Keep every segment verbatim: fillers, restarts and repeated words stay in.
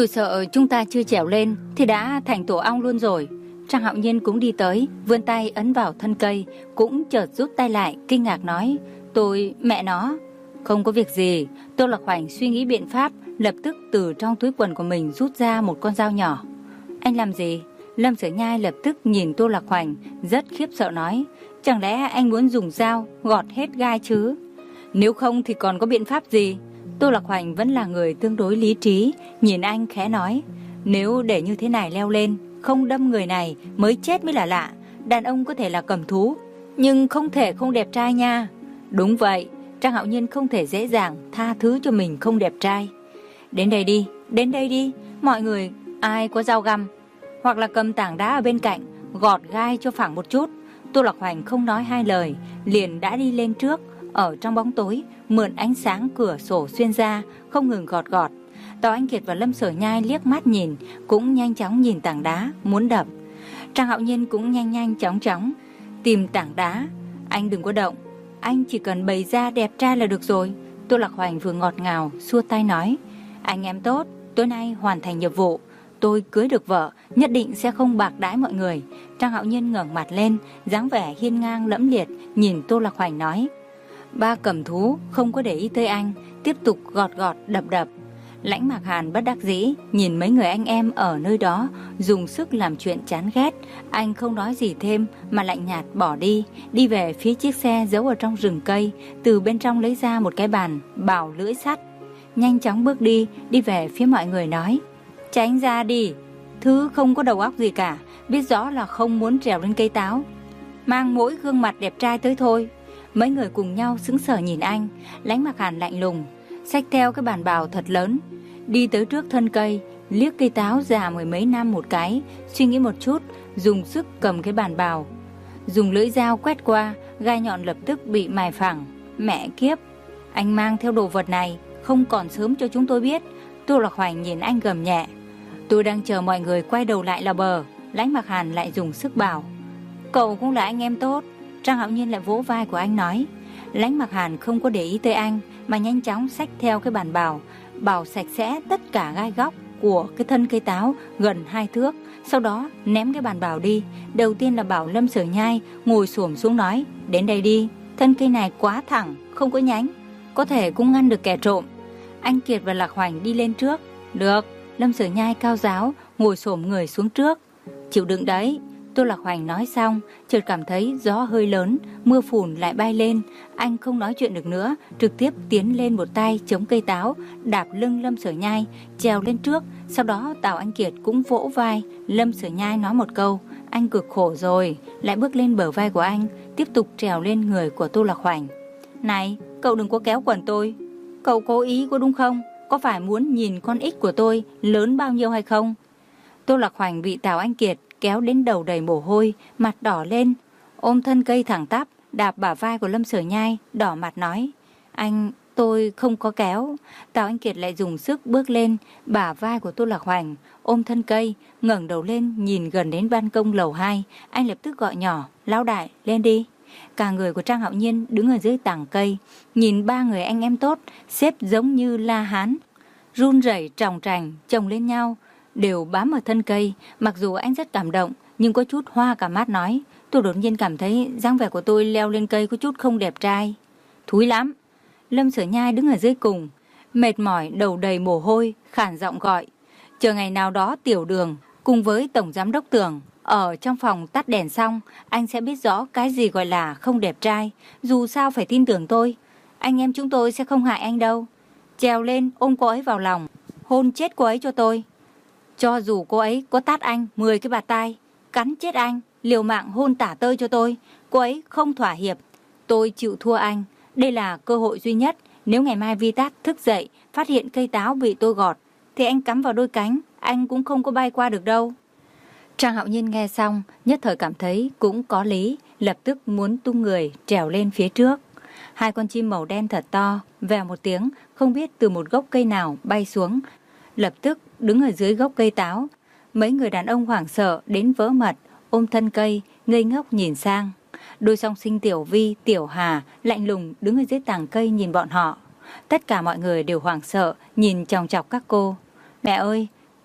Tôi sợ chúng ta chưa trèo lên thì đã thành tổ ong luôn rồi. Trang Hạo Nhiên cũng đi tới, vươn tay ấn vào thân cây, cũng chợt rút tay lại, kinh ngạc nói: Tôi, mẹ nó. Không có việc gì. Tô Lạc Hoành suy nghĩ biện pháp, lập tức từ trong túi quần của mình rút ra một con dao nhỏ. Anh làm gì? Lâm Sở Nhai lập tức nhìn Tô Lạc Hoành, rất khiếp sợ nói: Chẳng lẽ anh muốn dùng dao gọt hết gai chứ? Nếu không thì còn có biện pháp gì? Tô Lạc Hoành vẫn là người tương đối lý trí, nhìn anh khẽ nói: Nếu để như thế này leo lên, không đâm người này mới chết mới là lạ. Đàn ông có thể là cầm thú, nhưng không thể không đẹp trai nha. Đúng vậy, Trang Hạo Nhiên không thể dễ dàng tha thứ cho mình không đẹp trai. Đến đây đi, đến đây đi. Mọi người, ai có dao găm hoặc là cầm tảng đá ở bên cạnh, gọt gai cho phẳng một chút. Tô Lạc Hoành không nói hai lời, liền đã đi lên trước. Ở trong bóng tối, mượn ánh sáng cửa sổ xuyên ra, không ngừng gọt gọt. Tào Anh Kiệt và Lâm Sở Nhai liếc mắt nhìn, cũng nhanh chóng nhìn tảng đá muốn đập. Trang Hạo Nhiên cũng nhanh nhanh chóng chóng tìm tảng đá. Anh đừng có động, anh chỉ cần bày ra đẹp trai là được rồi. Tô Lạc Hoành vừa ngọt ngào xua tay nói: Anh em tốt, tối nay hoàn thành nhiệm vụ, tôi cưới được vợ, nhất định sẽ không bạc đãi mọi người. Trang Hạo Nhiên ngẩng mặt lên, dáng vẻ hiên ngang lẫm liệt, nhìn Tô Lạc Hoành nói: Ba cầm thú không có để ý tới anh, tiếp tục gọt gọt đập đập. Lãnh Mạc Hàn bất đắc dĩ nhìn mấy người anh em ở nơi đó dùng sức làm chuyện chán ghét. Anh không nói gì thêm mà lạnh nhạt bỏ đi, đi về phía chiếc xe giấu ở trong rừng cây, từ bên trong lấy ra một cái bàn bào lưỡi sắt, nhanh chóng bước đi, đi về phía mọi người nói: Tránh ra đi, thứ không có đầu óc gì cả, biết rõ là không muốn trèo lên cây táo, mang mỗi gương mặt đẹp trai tới thôi. Mấy người cùng nhau sững sờ nhìn anh. Lãnh Mạc Hàn lạnh lùng xách theo cái bàn bào thật lớn, đi tới trước thân cây, liếc cây táo già mười mấy năm một cái, suy nghĩ một chút, dùng sức cầm cái bàn bào, dùng lưỡi dao quét qua, gai nhọn lập tức bị mài phẳng. Mẹ kiếp, anh mang theo đồ vật này không còn sớm cho chúng tôi biết. Tô Lạc Hoành nhìn anh gầm nhẹ: Tôi đang chờ mọi người quay đầu lại là bờ. Lãnh Mạc Hàn lại dùng sức bảo: Cậu cũng là anh em tốt. Trang Hạo Nhiên lại vỗ vai của anh nói. Lãnh Mạc Hàn không có để ý tới anh, mà nhanh chóng xách theo cái bàn bào, bào sạch sẽ tất cả gai góc của cái thân cây táo gần hai thước, sau đó ném cái bàn bào đi. Đầu tiên là bảo Lâm Sở Nhai ngồi xổm xuống nói: Đến đây đi, thân cây này quá thẳng, không có nhánh, có thể cũng ngăn được kẻ trộm. Anh Kiệt và Lạc Hoành đi lên trước. Được. Lâm Sở Nhai cao giáo ngồi xổm người xuống trước. Chịu đựng đấy. Tô Lạc Hoành nói xong, chợt cảm thấy gió hơi lớn, mưa phùn lại bay lên. Anh không nói chuyện được nữa, trực tiếp tiến lên một tay chống cây táo, đạp lưng Lâm Sở Nhai, trèo lên trước. Sau đó Tào Anh Kiệt cũng vỗ vai Lâm Sở Nhai nói một câu: Anh cực khổ rồi. Lại bước lên bờ vai của anh, tiếp tục trèo lên người của Tô Lạc Hoành. Này, cậu đừng có kéo quần tôi. Cậu cố ý có đúng không? Có phải muốn nhìn con ích của tôi lớn bao nhiêu hay không? Tô Lạc Hoành bị Tào Anh Kiệt kéo đến đầu đầy mồ hôi, mặt đỏ lên, ôm thân cây thẳng tắp, đạp bả vai của Lâm Sở Nhai, đỏ mặt nói: Anh, tôi không có kéo. Tào Anh Kiệt lại dùng sức bước lên bả vai của Tô Lạc Hoành, ôm thân cây, ngẩng đầu lên nhìn gần đến ban công lầu hai. Anh lập tức gọi nhỏ: Lão đại, lên đi. Cả người của Trang Hạo Nhiên đứng ở dưới tảng cây, nhìn ba người anh em tốt xếp giống như La Hán, run rẩy tròng trành chồng lên nhau, đều bám ở thân cây. Mặc dù anh rất cảm động, nhưng có chút hoa cả mắt nói: Tôi đột nhiên cảm thấy dáng vẻ của tôi leo lên cây có chút không đẹp trai. Thúi lắm. Lâm Sở Nhai đứng ở dưới cùng, mệt mỏi đầu đầy mồ hôi, khản giọng gọi: Chờ ngày nào đó Tiểu Đường cùng với Tổng Giám đốc Tưởng ở trong phòng tắt đèn xong, anh sẽ biết rõ cái gì gọi là không đẹp trai. Dù sao phải tin tưởng tôi, anh em chúng tôi sẽ không hại anh đâu. Trèo lên ôm cô ấy vào lòng, hôn chết cô ấy cho tôi. Cho dù cô ấy có tát anh mười cái bạt tai, cắn chết anh, liều mạng hôn tả tơi cho tôi, cô ấy không thỏa hiệp, tôi chịu thua anh. Đây là cơ hội duy nhất. Nếu ngày mai Vi Tát thức dậy phát hiện cây táo bị tôi gọt, thì anh cắm vào đôi cánh, anh cũng không có bay qua được đâu. Trang Hạo Nhiên nghe xong, nhất thời cảm thấy cũng có lý, lập tức muốn tung người trèo lên phía trước. Hai con chim màu đen thật to, vèo một tiếng, không biết từ một gốc cây nào bay xuống, lập tức đứng ở dưới gốc cây táo. Mấy người đàn ông hoảng sợ đến vỡ mật, ôm thân cây, ngây ngốc nhìn sang. Đôi song sinh Tiểu Vi, Tiểu Hà lạnh lùng đứng ở dưới tàng cây nhìn bọn họ. Tất cả mọi người đều hoảng sợ nhìn chòng chọc các cô. Mẹ ơi,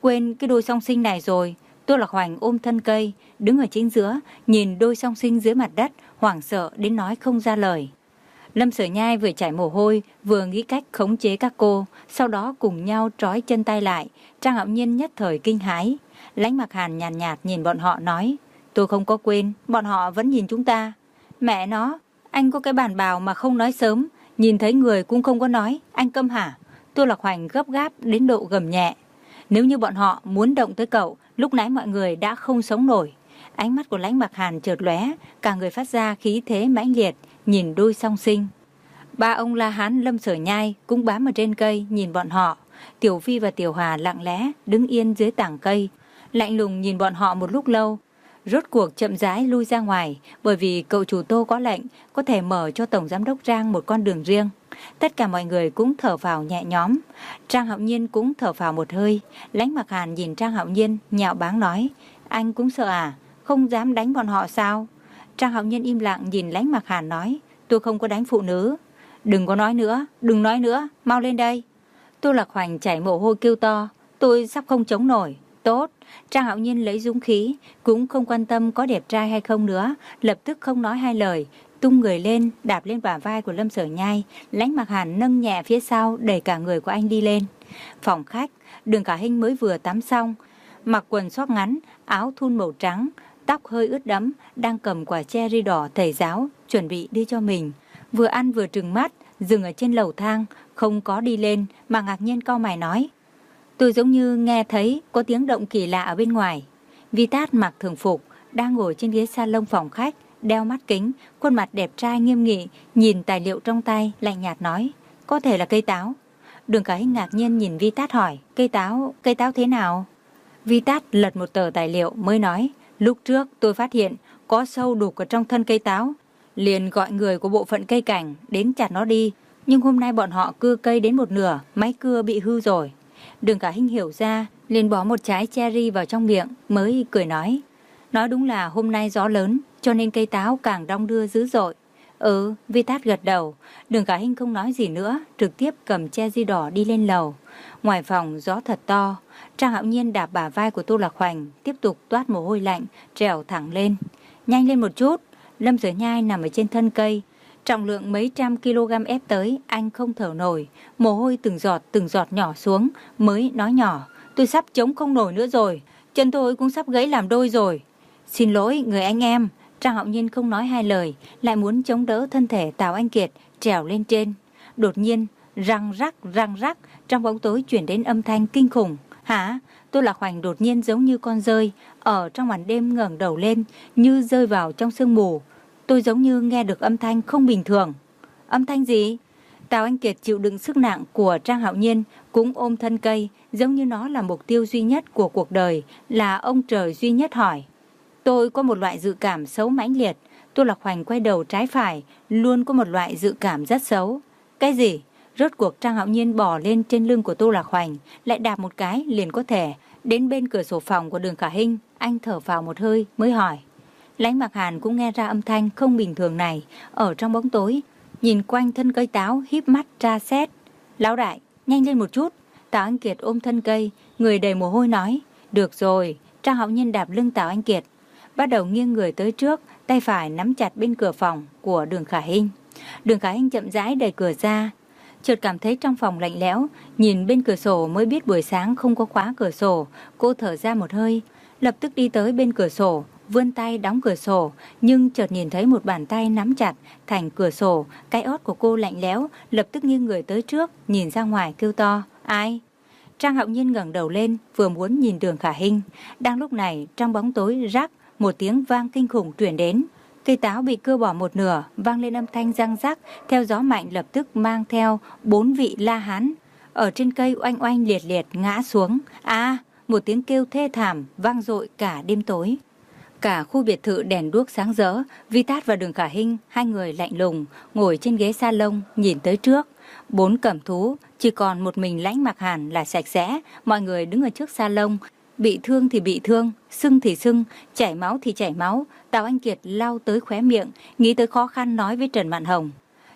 quên cái đôi song sinh này rồi. Tô Lạc Hoành ôm thân cây, đứng ở chính giữa, nhìn đôi song sinh dưới mặt đất, hoảng sợ đến nói không ra lời. Lâm Sở Nhai vừa chảy mồ hôi, vừa nghĩ cách khống chế các cô, sau đó cùng nhau trói chân tay lại. Trang Hạo Nhiên nhất thời kinh hãi. Lãnh Mặc Hàn nhàn nhạt, nhạt nhìn bọn họ nói, tôi không có quên, bọn họ vẫn nhìn chúng ta. Mẹ nó, anh có cái bản bào mà không nói sớm, nhìn thấy người cũng không có nói, anh câm hả? Tô Lạc Hoành gấp gáp đến độ gầm nhẹ. Nếu như bọn họ muốn động tới cậu, lúc nãy mọi người đã không sống nổi. Ánh mắt của Lãnh Mặc Hàn chợt lóe, cả người phát ra khí thế mãnh liệt, nhìn đôi song sinh. Ba ông La Hán Lâm Sở Nhai cũng bám ở trên cây nhìn bọn họ. Tiểu Phi và Tiểu Hà lặng lẽ đứng yên dưới tảng cây, lạnh lùng nhìn bọn họ một lúc lâu. Rốt cuộc chậm rãi lui ra ngoài, bởi vì cậu chủ Tô có lệnh có thể mở cho Tổng Giám đốc Trang một con đường riêng. Tất cả mọi người cũng thở phào nhẹ nhõm. Trang Hạo Nhiên cũng thở phào một hơi. Lãnh Mặc Hàn nhìn Trang Hạo Nhiên nhạo báng nói, anh cũng sợ à? Không dám đánh bọn họ sao? Trang Hạo Nhiên im lặng nhìn Lãnh Mặc Hàn nói, tôi không có đánh phụ nữ. Đừng có nói nữa, đừng nói nữa, mau lên đây. Tô Lạc Hoành chảy mồ hôi kêu to, tôi sắp không chống nổi. Tốt. Trang Hạo Nhiên lấy dũng khí, cũng không quan tâm có đẹp trai hay không nữa, lập tức không nói hai lời, tung người lên, đạp lên bả vai của Lâm Sở Nhai. Lãnh Mặc Hàn nâng nhẹ phía sau, đẩy cả người của anh đi lên. Phòng khách, Đường Khả Hinh mới vừa tắm xong, mặc quần xót ngắn, áo thun màu trắng, tóc hơi ướt đẫm, đang cầm quả cherry đỏ thầy giáo, chuẩn bị đưa cho mình. Vừa ăn vừa trừng mắt, dừng ở trên lầu thang, không có đi lên, mà ngạc nhiên cau mày nói, tôi giống như nghe thấy có tiếng động kỳ lạ ở bên ngoài. Vi Tát mặc thường phục, đang ngồi trên ghế salon phòng khách, đeo mắt kính, khuôn mặt đẹp trai nghiêm nghị, nhìn tài liệu trong tay, lạnh nhạt nói, có thể là cây táo. Đường Khả Hinh ngạc nhiên nhìn Vi Tát hỏi, cây táo, cây táo thế nào? Vi Tát lật một tờ tài liệu mới nói, lúc trước tôi phát hiện có sâu đục ở trong thân cây táo, liền gọi người của bộ phận cây cảnh đến chặt nó đi, nhưng hôm nay bọn họ cưa cây đến một nửa, máy cưa bị hư rồi. Đường Khả Hinh hiểu ra, liền bỏ một trái cherry vào trong miệng, mới cười nói, nói đúng là hôm nay gió lớn, cho nên cây táo càng đong đưa dữ dội. Ừ, Vi Tát gật đầu. Đường Khả Hinh không nói gì nữa, trực tiếp cầm cherry đỏ đi lên lầu. Ngoài phòng gió thật to, Trang Hạo Nhiên đạp bả vai của Tô Lạc Hoành, tiếp tục toát mồ hôi lạnh, trèo thẳng lên. Nhanh lên một chút. Lâm Sở Nhai nằm ở trên thân cây, trọng lượng mấy trăm kg ép tới, anh không thở nổi, mồ hôi từng giọt từng giọt nhỏ xuống, mới nói nhỏ, tôi sắp chống không nổi nữa rồi, chân tôi cũng sắp gãy làm đôi rồi. Xin lỗi người anh em. Trang Hạo Nhiên không nói hai lời, lại muốn chống đỡ thân thể Tào Anh Kiệt trèo lên trên. Đột nhiên, răng rắc răng rắc, trong bóng tối chuyển đến âm thanh kinh khủng. Hả? Tô Lạc Hoành đột nhiên giống như con dơi, ở trong màn đêm ngẩng đầu lên, như rơi vào trong sương mù. Tôi giống như nghe được âm thanh không bình thường. Âm thanh gì? Tào Anh Kiệt chịu đựng sức nặng của Trang Hạo Nhiên, cũng ôm thân cây, giống như nó là mục tiêu duy nhất của cuộc đời, là ông trời duy nhất hỏi. Tôi có một loại dự cảm xấu mãnh liệt. Tô Lạc Hoành quay đầu trái phải, luôn có một loại dự cảm rất xấu. Cái gì? Rốt cuộc Trang Hạo Nhiên bò lên trên lưng của Tô Lạc Hoành, lại đạp một cái liền có thể đến bên cửa sổ phòng của Đường Khả Hinh. Anh thở phào một hơi mới hỏi. Lãnh Mặc Hàn cũng nghe ra âm thanh không bình thường này, ở trong bóng tối, nhìn quanh thân cây táo, híp mắt tra xét. Lão đại, nhanh lên một chút. Tào Anh Kiệt ôm thân cây, người đầy mồ hôi nói. Được rồi. Trang Hạo Nhiên đạp lưng Tào Anh Kiệt, bắt đầu nghiêng người tới trước, tay phải nắm chặt bên cửa phòng của Đường Khả Hinh. Đường Khả Hinh chậm rãi đẩy cửa ra, chợt cảm thấy trong phòng lạnh lẽo, nhìn bên cửa sổ mới biết buổi sáng không có khóa cửa sổ. Cô thở ra một hơi, lập tức đi tới bên cửa sổ, vươn tay đóng cửa sổ, nhưng chợt nhìn thấy một bàn tay nắm chặt thành cửa sổ. Cái ót của cô lạnh lẽo, lập tức nghiêng người tới trước, nhìn ra ngoài kêu to, ai? Trang Hạo Nhiên ngẩng đầu lên, vừa muốn nhìn Đường Khả Hinh. Đang lúc này, trong bóng tối rắc, một tiếng vang kinh khủng truyền đến. Cây táo bị cưa bỏ một nửa, vang lên âm thanh răng rắc, theo gió mạnh lập tức mang theo bốn vị La Hán ở trên cây oanh oanh liệt liệt ngã xuống. À, một tiếng kêu thê thảm vang dội cả đêm tối. Cả khu biệt thự đèn đuốc sáng rỡ. Vi Tát và Đường Khả Hinh, hai người lạnh lùng ngồi trên ghế salon nhìn tới trước. Bốn cẩm thú, chỉ còn một mình Lãnh Mặc Hàn là sạch sẽ. Mọi người đứng ở trước salon, bị thương thì bị thương, sưng thì sưng, chảy máu thì chảy máu. Tào Anh Kiệt lau tới khóe miệng, nghĩ tới khó khăn nói với Trần Mạn Hồng.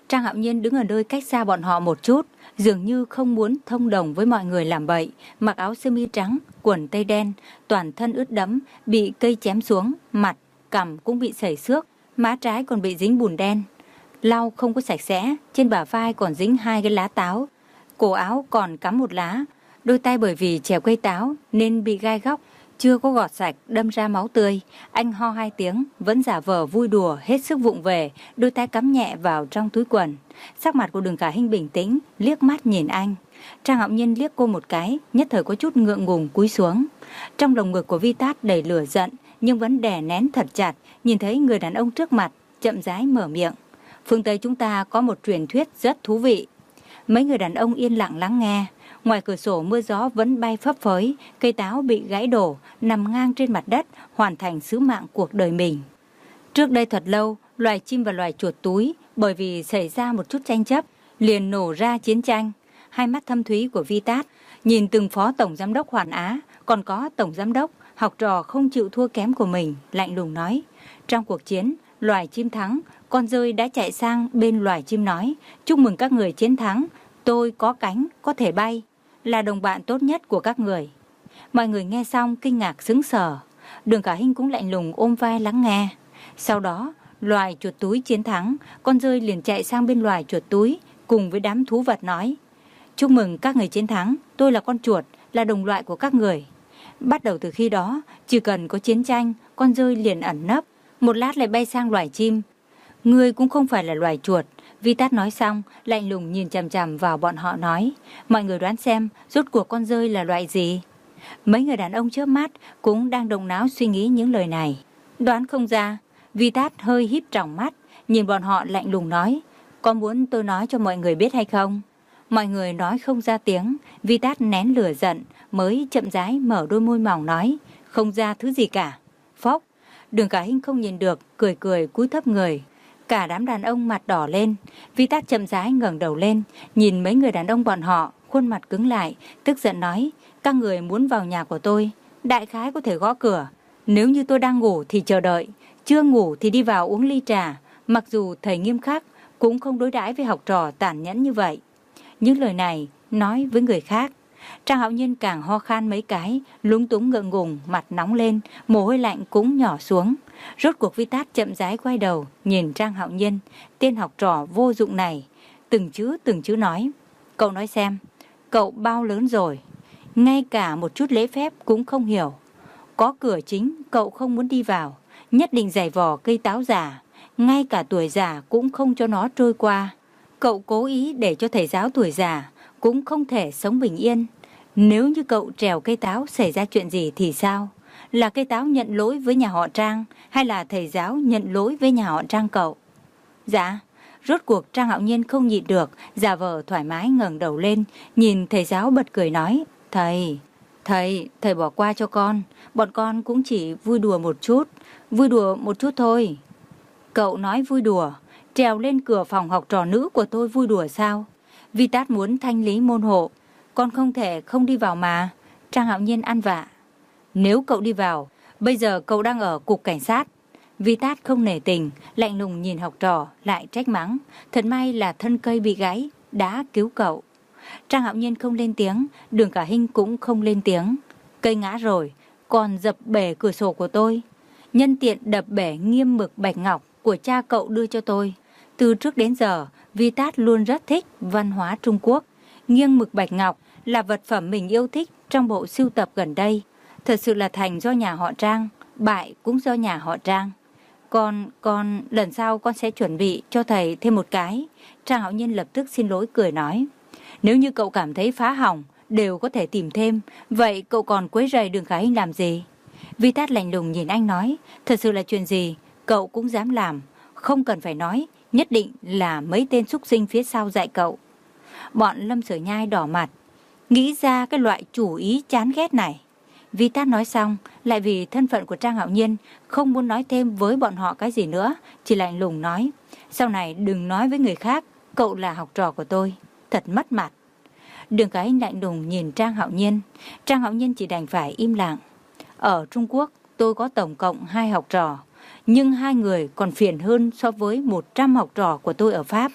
Trang Hạo Nhiên đứng ở nơi cách xa bọn họ một chút, dường như không muốn thông đồng với mọi người làm bậy, mặc áo sơ mi trắng, quần tây đen, toàn thân ướt đẫm, bị cây chém xuống, mặt, cằm cũng bị sẩy xước, má trái còn bị dính bùn đen. Lau không có sạch sẽ, trên bả vai còn dính hai cái lá táo, cổ áo còn cắm một lá, đôi tay bởi vì trèo cây táo nên bị gai góc, chưa có gọt sạch đâm ra máu tươi. Anh ho hai tiếng, vẫn giả vờ vui đùa hết sức vụng về, đôi tay cắm nhẹ vào trong túi quần. Sắc mặt của Đường Khả Hinh bình tĩnh, liếc mắt nhìn anh. Trang Hạo Nhiên liếc cô một cái, nhất thời có chút ngượng ngùng cúi xuống. Trong lồng ngực của Vi Tát đầy lửa giận, nhưng vẫn đè nén thật chặt. Nhìn thấy người đàn ông trước mặt, chậm rãi mở miệng. Phương Tây chúng ta có một truyền thuyết rất thú vị. Mấy người đàn ông yên lặng lắng nghe. Ngoài cửa sổ mưa gió vẫn bay phấp phới, cây táo bị gãy đổ, nằm ngang trên mặt đất, hoàn thành sứ mạng cuộc đời mình. Trước đây thật lâu, loài chim và loài chuột túi, bởi vì xảy ra một chút tranh chấp, liền nổ ra chiến tranh. Hai mắt thâm thúy của Vi Tát nhìn từng phó tổng giám đốc Hoàn Á, còn có tổng giám đốc, học trò không chịu thua kém của mình, lạnh lùng nói. Trong cuộc chiến, loài chim thắng, con dơi đã chạy sang bên loài chim nói, chúc mừng các người chiến thắng, tôi có cánh, có thể bay, là đồng bạn tốt nhất của các người. Mọi người nghe xong kinh ngạc sững sờ. Đường Khả Hinh cũng lạnh lùng ôm vai lắng nghe. Sau đó, loài chuột túi chiến thắng, con dơi liền chạy sang bên loài chuột túi, cùng với đám thú vật nói, chúc mừng các người chiến thắng, tôi là con chuột, là đồng loại của các người. Bắt đầu từ khi đó, chỉ cần có chiến tranh, con dơi liền ẩn nấp, một lát lại bay sang loài chim. Ngươi cũng không phải là loài chuột. Vi Tát nói xong, lạnh lùng nhìn chằm chằm vào bọn họ nói, mọi người đoán xem, rốt cuộc con dơi là loại gì? Mấy người đàn ông chớp mắt cũng đang động não suy nghĩ những lời này. Đoán không ra. Vi Tát hơi híp tròng mắt, nhìn bọn họ lạnh lùng nói, có muốn tôi nói cho mọi người biết hay không? Mọi người nói không ra tiếng. Vi Tát nén lửa giận, mới chậm rãi mở đôi môi mỏng nói, không ra thứ gì cả. Phốc. Đường Khả Hinh không nhìn được, cười cười cúi thấp người. Cả đám đàn ông mặt đỏ lên. Vi Tát chậm rãi ngẩng đầu lên, nhìn mấy người đàn ông bọn họ, khuôn mặt cứng lại, tức giận nói, các người muốn vào nhà của tôi, đại khái có thể gõ cửa. Nếu như tôi đang ngủ thì chờ đợi, chưa ngủ thì đi vào uống ly trà. Mặc dù thầy nghiêm khắc, cũng không đối đãi với học trò tàn nhẫn như vậy. Những lời này nói với người khác. Trang Hạo Nhiên càng ho khan mấy cái, lúng túng ngượng ngùng, mặt nóng lên, mồ hôi lạnh cũng nhỏ xuống. Rốt cuộc Vi Tát chậm rãi quay đầu, nhìn Trang Hạo Nhiên, tên học trò vô dụng này, từng chữ từng chữ nói, cậu nói xem, cậu bao lớn rồi, ngay cả một chút lễ phép cũng không hiểu. Có cửa chính cậu không muốn đi vào, nhất định giày vò cây táo giả, ngay cả tuổi già cũng không cho nó trôi qua. Cậu cố ý để cho thầy giáo tuổi già cũng không thể sống bình yên. Nếu như cậu trèo cây táo xảy ra chuyện gì thì sao? Là cây táo nhận lỗi với nhà họ Trang, hay là thầy giáo nhận lỗi với nhà họ Trang cậu? Dạ. Rốt cuộc Trang Hạo Nhiên không nhịn được, giả vờ thoải mái ngẩng đầu lên, nhìn thầy giáo bật cười nói, Thầy, thầy, thầy bỏ qua cho con, bọn con cũng chỉ vui đùa một chút, vui đùa một chút thôi. Cậu nói vui đùa, trèo lên cửa phòng học trò nữ của tôi vui đùa sao? Vi Tát muốn thanh lý môn hộ, con không thể không đi vào mà. Trang Hạo Nhiên ăn vạ. Nếu cậu đi vào, bây giờ cậu đang ở cục cảnh sát. Vi Tát không nể tình, lạnh lùng nhìn học trò, lại trách mắng. Thật may là thân cây bị gãy, đã cứu cậu. Trang Hạo Nhiên không lên tiếng, Đường Khả Hinh cũng không lên tiếng. Cây ngã rồi, còn dập bể cửa sổ của tôi. Nhân tiện đập bể nghiêm mực bạch ngọc của cha cậu đưa cho tôi. Từ trước đến giờ, Vi Tát luôn rất thích văn hóa Trung Quốc. Nghiêng mực bạch ngọc là vật phẩm mình yêu thích trong bộ sưu tập gần đây. Thật sự là thành do nhà họ Trang, bại cũng do nhà họ Trang. Con, con, lần sau con sẽ chuẩn bị cho thầy thêm một cái. Trang Hạo Nhiên lập tức xin lỗi cười nói. Nếu như cậu cảm thấy phá hỏng, đều có thể tìm thêm. Vậy cậu còn quấy rầy Đường Khả Hinh làm gì? Vi Tát lạnh lùng nhìn anh nói. Thật sự là chuyện gì, cậu cũng dám làm. Không cần phải nói, nhất định là mấy tên súc sinh phía sau dạy cậu. Bọn Lâm Sở Nhai đỏ mặt, nghĩ ra cái loại chủ ý chán ghét này. Vi Tát nói xong, lại vì thân phận của Trang Hạo Nhiên, không muốn nói thêm với bọn họ cái gì nữa, chỉ lạnh lùng nói, sau này đừng nói với người khác, cậu là học trò của tôi, thật mất mặt. Đường Khả Hinh lạnh lùng nhìn Trang Hạo Nhiên, Trang Hạo Nhiên chỉ đành phải im lặng. Ở Trung Quốc, tôi có tổng cộng hai học trò, nhưng hai người còn phiền hơn so với một trăm học trò của tôi ở Pháp.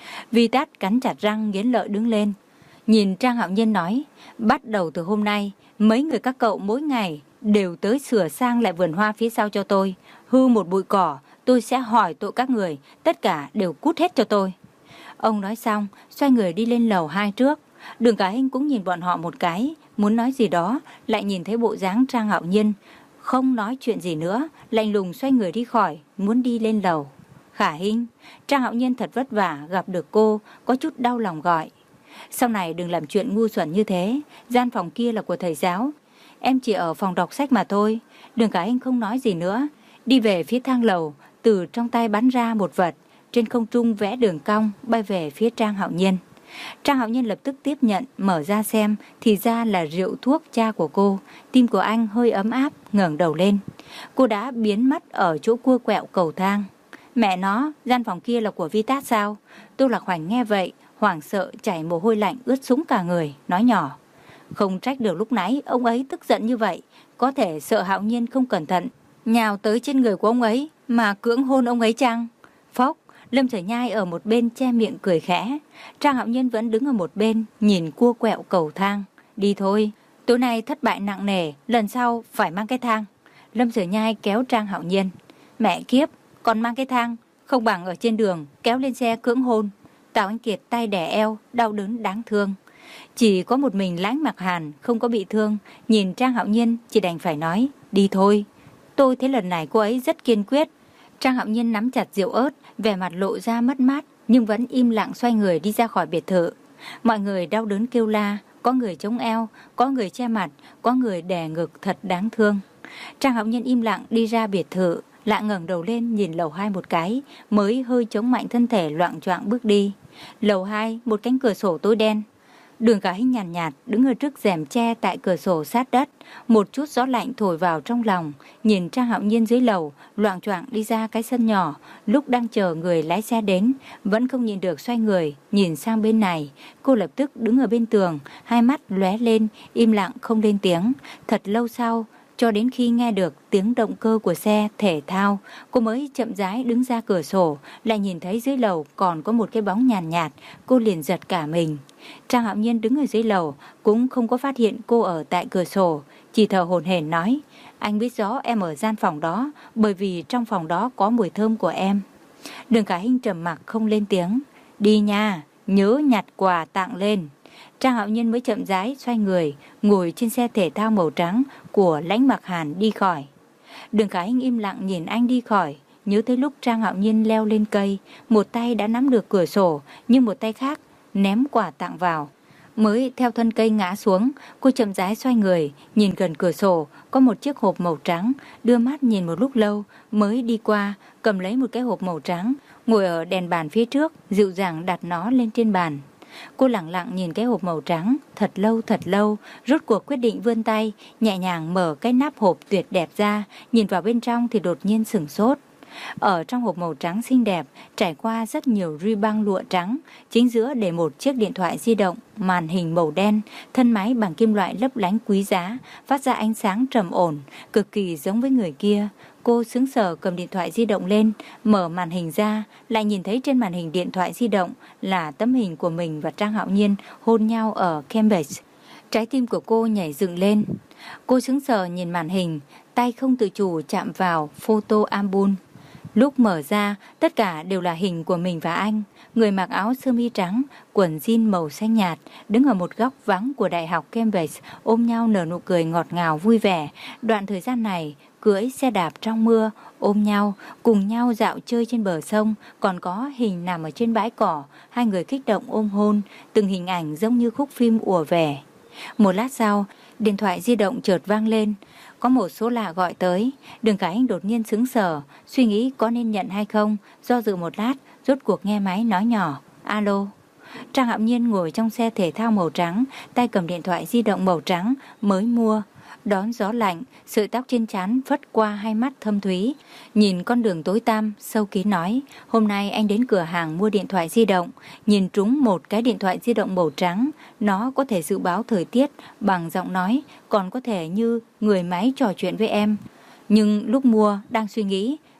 Vi Tát cắn chặt răng nghiến lợi đứng lên. Nhìn Trang Hạo Nhiên nói, bắt đầu từ hôm nay, mấy người các cậu mỗi ngày đều tới sửa sang lại vườn hoa phía sau cho tôi. Hư một bụi cỏ, tôi sẽ hỏi tội các người, tất cả đều cút hết cho tôi. Ông nói xong, xoay người đi lên lầu hai trước. Đường Cả Hinh cũng nhìn bọn họ một cái, muốn nói gì đó, lại nhìn thấy bộ dáng Trang Hạo Nhiên. Không nói chuyện gì nữa, lạnh lùng xoay người đi khỏi, muốn đi lên lầu. Khả Hinh, Trang Hạo Nhiên thật vất vả gặp được cô, có chút đau lòng gọi. Sau này đừng làm chuyện ngu xuẩn như thế, gian phòng kia là của thầy giáo. Em chỉ ở phòng đọc sách mà thôi. Đường Cả Hinh không nói gì nữa, đi về phía thang lầu, từ trong tay bắn ra một vật, trên không trung vẽ đường cong bay về phía Trang Hạo Nhiên. Trang Hạo Nhiên lập tức tiếp nhận, mở ra xem, thì ra là rượu thuốc cha của cô. Tim của anh hơi ấm áp, ngẩng đầu lên. Cô đã biến mất ở chỗ cua quẹo cầu thang. Mẹ nó, gian phòng kia là của Vi Tát sao? Tô Lạc Hoành nghe vậy, hoảng sợ chảy mồ hôi lạnh ướt sũng cả người, nói nhỏ. Không trách được lúc nãy ông ấy tức giận như vậy, có thể sợ Hạo Nhiên không cẩn thận nhào tới trên người của ông ấy mà cưỡng hôn ông ấy chăng? Phốc, Lâm Sở Nhai ở một bên che miệng cười khẽ. Trang Hạo Nhiên vẫn đứng ở một bên, nhìn cua quẹo cầu thang. Đi thôi, tối nay thất bại nặng nề, lần sau phải mang cái thang. Lâm Sở Nhai kéo Trang Hạo Nhiên. Mẹ kiếp, còn mang cái thang, không bằng ở trên đường kéo lên xe cưỡng hôn. Tào Anh Kiệt tay đè eo, đau đớn đáng thương. Chỉ có một mình Lãnh Mặc Hàn không có bị thương, nhìn Trang Hạo Nhiên chỉ đành phải nói, đi thôi. Tôi thấy lần này cô ấy rất kiên quyết. Trang Hạo Nhiên nắm chặt rượu ớt, vẻ mặt lộ ra mất mát, nhưng vẫn im lặng xoay người đi ra khỏi biệt thự. Mọi người đau đớn kêu la, có người chống eo, có người che mặt, có người đè ngực thật đáng thương. Trang Hạo Nhiên im lặng đi ra biệt thự, lại ngẩng đầu lên nhìn lầu hai một cái, mới hơi chống mạnh thân thể loạng choạng bước đi. Lầu hai, một cánh cửa sổ tối đen. Đường Cả Hinh nhàn nhạt, nhạt đứng ở trước rèm tre tại cửa sổ sát đất, một chút gió lạnh thổi vào trong lòng, nhìn Trang Hạo Nhiên dưới lầu, loạng choạng đi ra cái sân nhỏ, lúc đang chờ người lái xe đến, vẫn không nhìn được xoay người, nhìn sang bên này, cô lập tức đứng ở bên tường, hai mắt lóe lên, im lặng không lên tiếng. Thật lâu sau, cho đến khi nghe được tiếng động cơ của xe thể thao, cô mới chậm rãi đứng ra cửa sổ, lại nhìn thấy dưới lầu còn có một cái bóng nhàn nhạt, nhạt, cô liền giật cả mình. Trang Hạo Nhiên đứng ở dưới lầu, cũng không có phát hiện cô ở tại cửa sổ, chỉ thở hổn hển nói, anh biết rõ em ở gian phòng đó, bởi vì trong phòng đó có mùi thơm của em. Đường Cả Hinh trầm mặc không lên tiếng, đi nha, nhớ nhặt quà tặng lên. Trang Hạo Nhiên mới chậm rãi xoay người, ngồi trên xe thể thao màu trắng của Lãnh Mặc Hàn đi khỏi. Đường Cả Hinh im lặng nhìn anh đi khỏi, nhớ tới lúc Trang Hạo Nhiên leo lên cây, một tay đã nắm được cửa sổ, nhưng một tay khác ném quà tặng vào. Mới theo thân cây ngã xuống, cô chậm rãi xoay người, nhìn gần cửa sổ, có một chiếc hộp màu trắng, đưa mắt nhìn một lúc lâu, mới đi qua, cầm lấy một cái hộp màu trắng, ngồi ở đèn bàn phía trước, dịu dàng đặt nó lên trên bàn. Cô lặng lặng nhìn cái hộp màu trắng, thật lâu thật lâu, rốt cuộc quyết định vươn tay, nhẹ nhàng mở cái nắp hộp tuyệt đẹp ra, nhìn vào bên trong thì đột nhiên sửng sốt. Ở trong hộp màu trắng xinh đẹp, trải qua rất nhiều ruy băng lụa trắng, chính giữa để một chiếc điện thoại di động, màn hình màu đen, thân máy bằng kim loại lấp lánh quý giá, phát ra ánh sáng trầm ổn, cực kỳ giống với người kia. Cô sững sờ cầm điện thoại di động lên, mở màn hình ra, lại nhìn thấy trên màn hình điện thoại di động là tấm hình của mình và Trang Hạo Nhiên hôn nhau ở Cambridge. Trái tim của cô nhảy dựng lên. Cô sững sờ nhìn màn hình, tay không tự chủ chạm vào photo album. Lúc mở ra, tất cả đều là hình của mình và anh. Người mặc áo sơ mi trắng, quần jean màu xanh nhạt, đứng ở một góc vắng của Đại học Cambridge, ôm nhau nở nụ cười ngọt ngào vui vẻ. Đoạn thời gian này, cưỡi xe đạp trong mưa, ôm nhau, cùng nhau dạo chơi trên bờ sông, còn có hình nằm ở trên bãi cỏ, hai người kích động ôm hôn, từng hình ảnh giống như khúc phim ùa về. Một lát sau, điện thoại di động chợt vang lên, có một số lạ gọi tới. Đường Cả Hinh đột nhiên sững sờ, suy nghĩ có nên nhận hay không, do dự một lát, rốt cuộc nghe máy nói nhỏ, alo. Trang Hạo Nhiên ngồi trong xe thể thao màu trắng, tay cầm điện thoại di động màu trắng mới mua, đón gió lạnh, sợi tóc trên trán phất qua hai mắt thâm thúy, nhìn con đường tối tăm, sâu kín nói, hôm nay anh đến cửa hàng mua điện thoại di động, nhìn trúng một cái điện thoại di động màu trắng, nó có thể dự báo thời tiết bằng giọng nói, còn có thể như người máy trò chuyện với em. Nhưng lúc mua, đang suy nghĩ,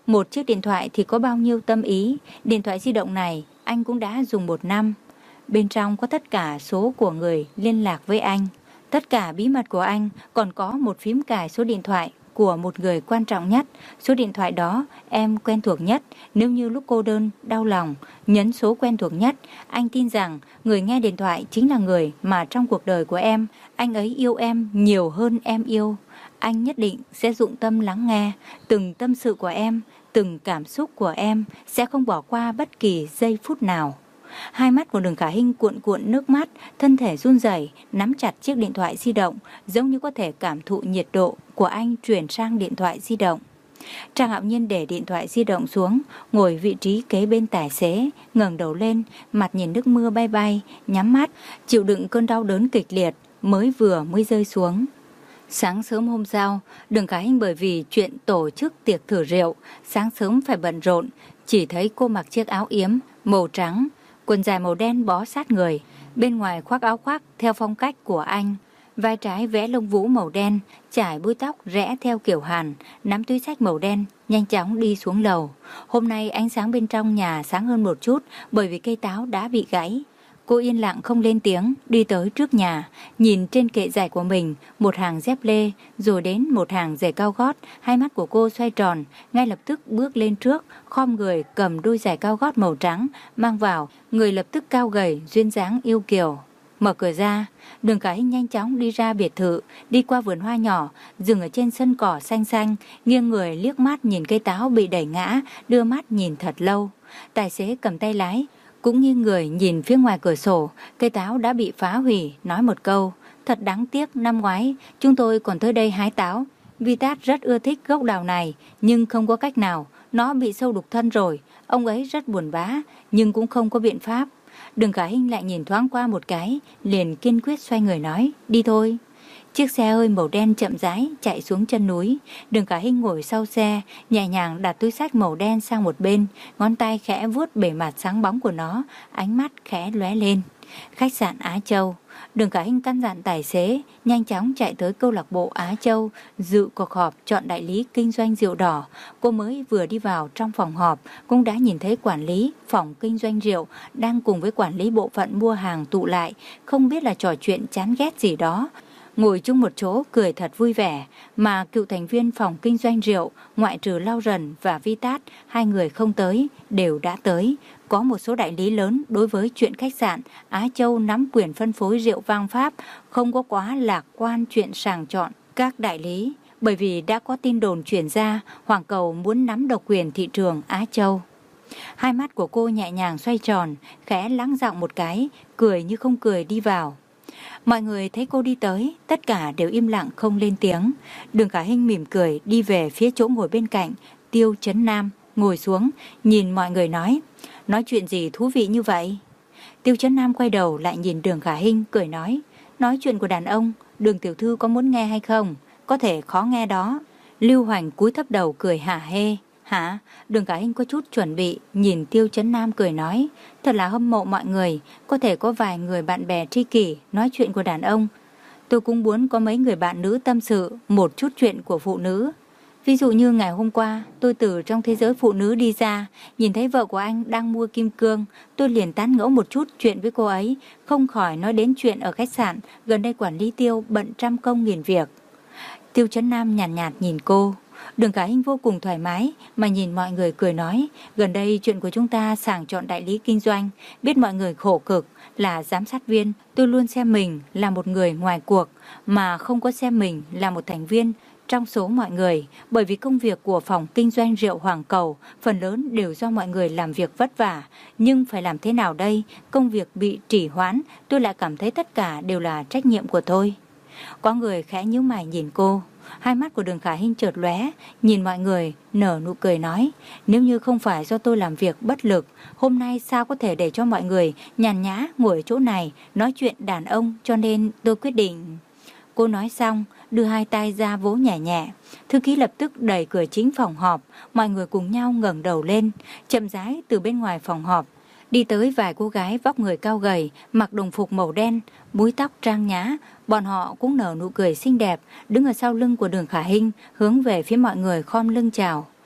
Một chiếc điện thoại thì có bao nhiêu tâm ý. Điện thoại di động này anh cũng đã dùng một năm. Bên trong có tất cả số của người liên lạc với anh, tất cả bí mật của anh, còn có một phím cài số điện thoại của một người quan trọng nhất. Số điện thoại đó em quen thuộc nhất. Nếu như lúc cô đơn, đau lòng, nhấn số quen thuộc nhất. Anh tin rằng người nghe điện thoại chính là người mà trong cuộc đời của em, anh ấy yêu em nhiều hơn em yêu. Anh nhất định sẽ dụng tâm lắng nghe từng tâm sự của em, từng cảm xúc của em, sẽ không bỏ qua bất kỳ giây phút nào. Hai mắt của Đường Khả Hinh cuộn cuộn nước mắt, thân thể run rẩy, nắm chặt chiếc điện thoại di động, giống như có thể cảm thụ nhiệt độ của anh truyền sang điện thoại di động. Trang Hạo Nhiên để điện thoại di động xuống, ngồi vị trí kế bên tài xế, ngẩng đầu lên, mặt nhìn nước mưa bay bay, nhắm mắt, chịu đựng cơn đau đớn kịch liệt mới vừa mới rơi xuống. Sáng sớm hôm sau, Đường Khả Hinh bởi vì chuyện tổ chức tiệc thử rượu, sáng sớm phải bận rộn, chỉ thấy cô mặc chiếc áo yếm màu trắng, quần dài màu đen bó sát người, bên ngoài khoác áo khoác theo phong cách của anh, vai trái vẽ lông vũ màu đen, trải búi tóc rẽ theo kiểu Hàn, nắm túi xách màu đen, nhanh chóng đi xuống lầu. Hôm nay ánh sáng bên trong nhà sáng hơn một chút bởi vì cây táo đã bị gãy. Cô yên lặng không lên tiếng, đi tới trước nhà, nhìn trên kệ giày của mình, một hàng dép lê, rồi đến một hàng giày cao gót. Hai mắt của cô xoay tròn, ngay lập tức bước lên trước, khom người cầm đôi giày cao gót màu trắng, mang vào, người lập tức cao gầy, duyên dáng yêu kiều. Mở cửa ra, Đường Khả Hinh nhanh chóng đi ra biệt thự, đi qua vườn hoa nhỏ, dừng ở trên sân cỏ xanh xanh, nghiêng người liếc mắt nhìn cây táo bị đẩy ngã, đưa mắt nhìn thật lâu. Tài xế cầm tay lái, cũng như người nhìn phía ngoài cửa sổ, cây táo đã bị phá hủy, nói một câu, thật đáng tiếc, năm ngoái chúng tôi còn tới đây hái táo. Vitat rất ưa thích gốc đào này, nhưng không có cách nào, nó bị sâu đục thân rồi. Ông ấy rất buồn bã, nhưng cũng không có biện pháp. Đường Khả Hinh lại nhìn thoáng qua một cái, liền kiên quyết xoay người nói, đi thôi. Chiếc xe hơi màu đen chậm rãi chạy xuống chân núi. Đường Khả Hinh ngồi sau xe, nhẹ nhàng đặt túi xách màu đen sang một bên, ngón tay khẽ vuốt bề mặt sáng bóng của nó, ánh mắt khẽ lóe lên. Khách sạn Á Châu. Đường Khả Hinh căn dặn tài xế nhanh chóng chạy tới câu lạc bộ Á Châu dự cuộc họp chọn đại lý kinh doanh rượu đỏ. Cô mới vừa đi vào trong phòng họp cũng đã nhìn thấy quản lý phòng kinh doanh rượu đang cùng với quản lý bộ phận mua hàng tụ lại, không biết là trò chuyện chán ghét gì đó, ngồi chung một chỗ cười thật vui vẻ. Mà cựu thành viên phòng kinh doanh rượu, ngoại trừ Lau Rần và Vitat, hai người không tới, đều đã tới. Có một số đại lý lớn đối với chuyện khách sạn Á Châu nắm quyền phân phối rượu vang Pháp, không có quá lạc quan chuyện sàng chọn các đại lý, bởi vì đã có tin đồn truyền ra Hoàng Cầu muốn nắm độc quyền thị trường Á Châu. Hai mắt của cô nhẹ nhàng xoay tròn, khẽ lắng giọng một cái, cười như không cười đi vào. Mọi người thấy cô đi tới, tất cả đều im lặng không lên tiếng. Đường Khả Hinh mỉm cười đi về phía chỗ ngồi bên cạnh, Tiêu Chấn Nam ngồi xuống, nhìn mọi người nói, nói chuyện gì thú vị như vậy? Tiêu Chấn Nam quay đầu lại nhìn Đường Khả Hinh, cười nói, nói chuyện của đàn ông, Đường tiểu thư có muốn nghe hay không? Có thể khó nghe đó. Lưu Hoành cúi thấp đầu cười hả hê. Hả? Đường Khả Hinh có chút chuẩn bị, nhìn Tiêu Chấn Nam cười nói, thật là hâm mộ mọi người, có thể có vài người bạn bè tri kỷ nói chuyện của đàn ông. Tôi cũng muốn có mấy người bạn nữ tâm sự một chút chuyện của phụ nữ. Ví dụ như ngày hôm qua, tôi từ trong thế giới phụ nữ đi ra, nhìn thấy vợ của anh đang mua kim cương, tôi liền tán ngẫu một chút chuyện với cô ấy, không khỏi nói đến chuyện ở khách sạn, gần đây quản lý Tiêu bận trăm công nghìn việc. Tiêu Chấn Nam nhàn nhạt, nhạt nhìn cô. Đường Khả Hinh vô cùng thoải mái mà nhìn mọi người cười nói, gần đây chuyện của chúng ta sàng chọn đại lý kinh doanh, biết mọi người khổ cực, là giám sát viên, tôi luôn xem mình là một người ngoài cuộc, mà không có xem mình là một thành viên trong số mọi người, bởi vì công việc của phòng kinh doanh rượu Hoàng Cầu phần lớn đều do mọi người làm việc vất vả, nhưng phải làm thế nào đây, công việc bị trì hoãn, tôi lại cảm thấy tất cả đều là trách nhiệm của tôi. Có người khẽ nhíu mày nhìn cô. Hai mắt của Đường Khả Hinh chợt lóe, nhìn mọi người, nở nụ cười nói, nếu như không phải do tôi làm việc bất lực, hôm nay sao có thể để cho mọi người nhàn nhã ngồi ở chỗ này nói chuyện đàn ông, cho nên tôi quyết định. Cô nói xong, đưa hai tay ra vỗ nhẹ nhẹ. Thư ký lập tức đẩy cửa chính phòng họp, mọi người cùng nhau ngẩng đầu lên, chậm rãi từ bên ngoài phòng họp đi tới vài cô gái vóc người cao gầy, mặc đồng phục màu đen, búi tóc trang nhã. Bọn họ cũng nở nụ cười xinh đẹp, đứng ở sau lưng của Đường Khả Hinh, hướng về phía mọi người khom lưng chào.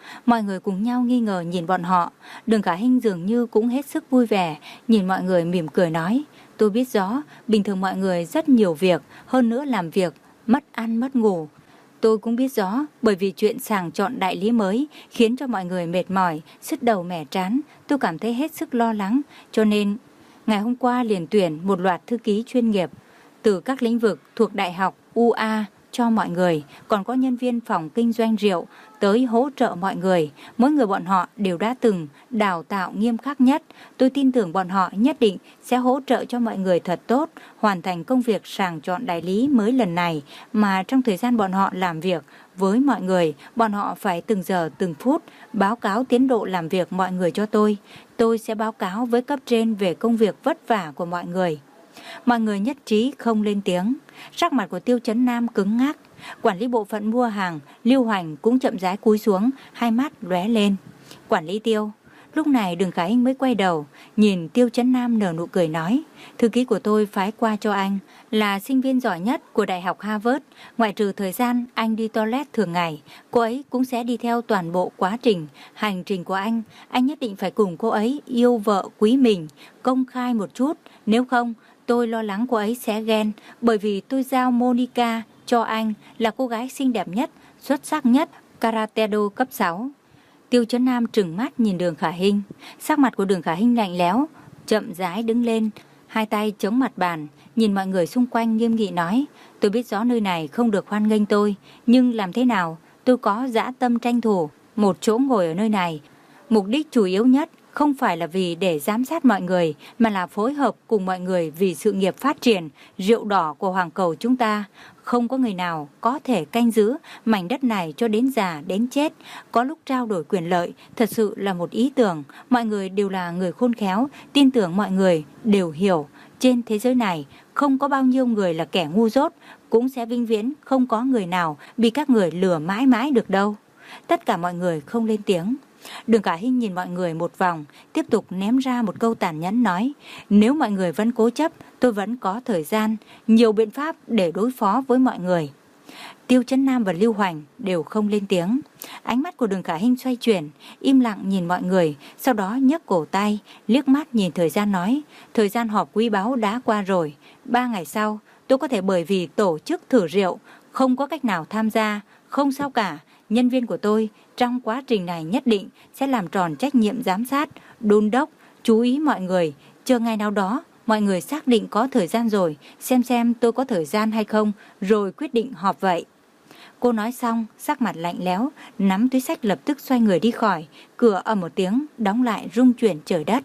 Mọi người cùng nhau nghi ngờ nhìn bọn họ. Đường Khả Hinh dường như cũng hết sức vui vẻ, nhìn mọi người mỉm cười nói, tôi biết rõ, bình thường mọi người rất nhiều việc, hơn nữa làm việc, mất ăn mất ngủ. Tôi cũng biết rõ, bởi vì chuyện sàng chọn đại lý mới khiến cho mọi người mệt mỏi, sứt đầu mẻ trán, tôi cảm thấy hết sức lo lắng, cho nên ngày hôm qua liền tuyển một loạt thư ký chuyên nghiệp từ các lĩnh vực thuộc Đại học u a cho mọi người, còn có nhân viên phòng kinh doanh rượu tới hỗ trợ mọi người. Mỗi người bọn họ đều đã từng đào tạo nghiêm khắc nhất. Tôi tin tưởng bọn họ nhất định sẽ hỗ trợ cho mọi người thật tốt, hoàn thành công việc sàng chọn đại lý mới lần này. Mà trong thời gian bọn họ làm việc với mọi người, bọn họ phải từng giờ từng phút báo cáo tiến độ làm việc mọi người cho tôi. Tôi sẽ báo cáo với cấp trên về công việc vất vả của mọi người. Mọi người nhất trí không lên tiếng. Sắc mặt của Tiêu Chấn Nam cứng ngắc. Quản lý bộ phận mua hàng Lưu Hoành cũng chậm rãi cúi xuống, hai mắt lóe lên. Quản lý Tiêu. Lúc này Đường Khả Hinh mới quay đầu, nhìn Tiêu Chấn Nam nở nụ cười nói, thư ký của tôi phái qua cho anh là sinh viên giỏi nhất của Đại học Harvard. Ngoại trừ thời gian anh đi toilet thường ngày, cô ấy cũng sẽ đi theo toàn bộ quá trình hành trình của anh. Anh nhất định phải cùng cô ấy yêu vợ quý mình, công khai một chút. Nếu không, tôi lo lắng cô ấy sẽ ghen, bởi vì tôi giao Monica cho anh là cô gái xinh đẹp nhất, xuất sắc nhất, karate do cấp sáu. Tiêu Chấn Nam trừng mắt nhìn Đường Khả Hinh. Sắc mặt của Đường Khả Hinh lạnh lẽo, chậm rãi đứng lên, hai tay chống mặt bàn, nhìn mọi người xung quanh nghiêm nghị nói, tôi biết rõ nơi này không được hoan nghênh tôi, nhưng làm thế nào, tôi có dã tâm tranh thủ một chỗ ngồi ở nơi này. Mục đích chủ yếu nhất không phải là vì để giám sát mọi người, mà là phối hợp cùng mọi người vì sự nghiệp phát triển rượu đỏ của Hoàng Cầu chúng ta. Không có người nào có thể canh giữ mảnh đất này cho đến già đến chết. Có lúc trao đổi quyền lợi thật sự là một ý tưởng. Mọi người đều là người khôn khéo, tin tưởng mọi người đều hiểu. Trên thế giới này không có bao nhiêu người là kẻ ngu dốt, cũng sẽ vĩnh viễn không có người nào bị các người lừa mãi mãi được đâu. Tất cả mọi người không lên tiếng. Đường Khả Hinh nhìn mọi người một vòng, tiếp tục ném ra một câu tàn nhẫn nói, nếu mọi người vẫn cố chấp, tôi vẫn có thời gian, nhiều biện pháp để đối phó với mọi người. Tiêu Chấn Nam và Lưu Hoành đều không lên tiếng. Ánh mắt của Đường Khả Hinh xoay chuyển, im lặng nhìn mọi người, sau đó nhấc cổ tay, liếc mắt nhìn thời gian nói, thời gian họp quý báu đã qua rồi, ba ngày sau, tôi có thể bởi vì tổ chức thử rượu, không có cách nào tham gia, không sao cả. Nhân viên của tôi trong quá trình này nhất định sẽ làm tròn trách nhiệm giám sát, đôn đốc, chú ý mọi người. Chờ ngày nào đó, mọi người xác định có thời gian rồi, xem xem tôi có thời gian hay không, rồi quyết định họp vậy. Cô nói xong, sắc mặt lạnh lẽo, nắm túi xách lập tức xoay người đi khỏi, cửa ầm một tiếng, đóng lại rung chuyển trời đất.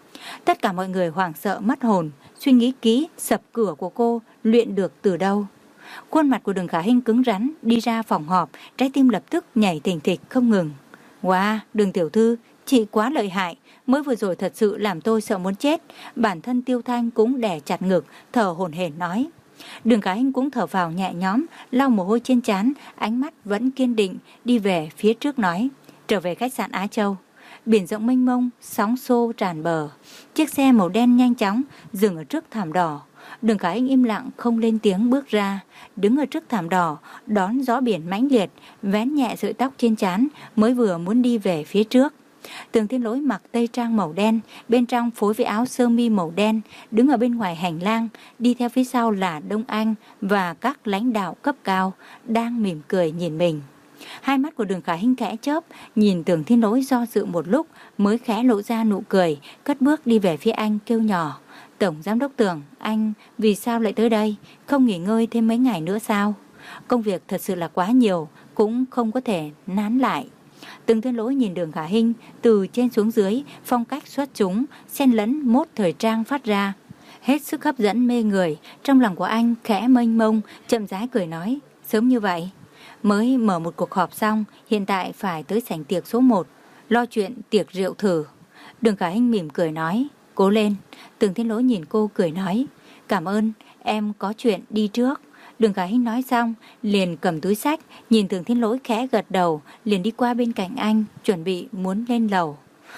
Tất cả mọi người hoảng sợ mất hồn, suy nghĩ kỹ sập cửa của cô luyện được từ đâu. Khuôn mặt của Đường Khả Hinh cứng rắn, đi ra phòng họp, trái tim lập tức nhảy thình thịch không ngừng. Wow, Đường tiểu thư, chị quá lợi hại, mới vừa rồi thật sự làm tôi sợ muốn chết. Bản thân Tiêu Thanh cũng đè chặt ngực, thở hổn hển nói. Đường Khả Hinh cũng thở vào nhẹ nhõm, lau mồ hôi trên trán, ánh mắt vẫn kiên định, đi về phía trước nói, trở về khách sạn Á Châu. Biển rộng mênh mông, sóng xô tràn bờ. Chiếc xe màu đen nhanh chóng dừng ở trước thảm đỏ. Đường Khả Hinh im lặng không lên tiếng bước ra, đứng ở trước thảm đỏ, đón gió biển mãnh liệt, vén nhẹ sợi tóc trên trán, mới vừa muốn đi về phía trước. Tường Thiên Lỗi mặc tây trang màu đen, bên trong phối với áo sơ mi màu đen, đứng ở bên ngoài hành lang, đi theo phía sau là Đông Anh và các lãnh đạo cấp cao, đang mỉm cười nhìn mình. Hai mắt của Đường Khả Hinh khẽ chớp, nhìn Tường Thiên Lỗi do dự một lúc, mới khẽ lộ ra nụ cười, cất bước đi về phía anh kêu nhỏ. Tổng Giám đốc Tường, anh vì sao lại tới đây? Không nghỉ ngơi thêm mấy ngày nữa sao? Công việc thật sự là quá nhiều, cũng không có thể nán lại. Tường Thiên Lỗi nhìn Đường Khả Hinh từ trên xuống dưới, phong cách xuất chúng, xen lẫn mốt thời trang phát ra, hết sức hấp dẫn mê người. Trong lòng của anh khẽ mênh mông, chậm rãi cười nói, sớm như vậy? Mới mở một cuộc họp xong, hiện tại phải tới sảnh tiệc số một, lo chuyện tiệc rượu thử. Đường Khả Hinh mỉm cười nói, cố lên. Tường Thiên Lỗi nhìn cô cười nói, cảm ơn, em có chuyện đi trước. Đường Khả Hinh nói xong, liền cầm túi xách, nhìn Tường Thiên Lỗi khẽ gật đầu, liền đi qua bên cạnh anh, chuẩn bị muốn lên lầu.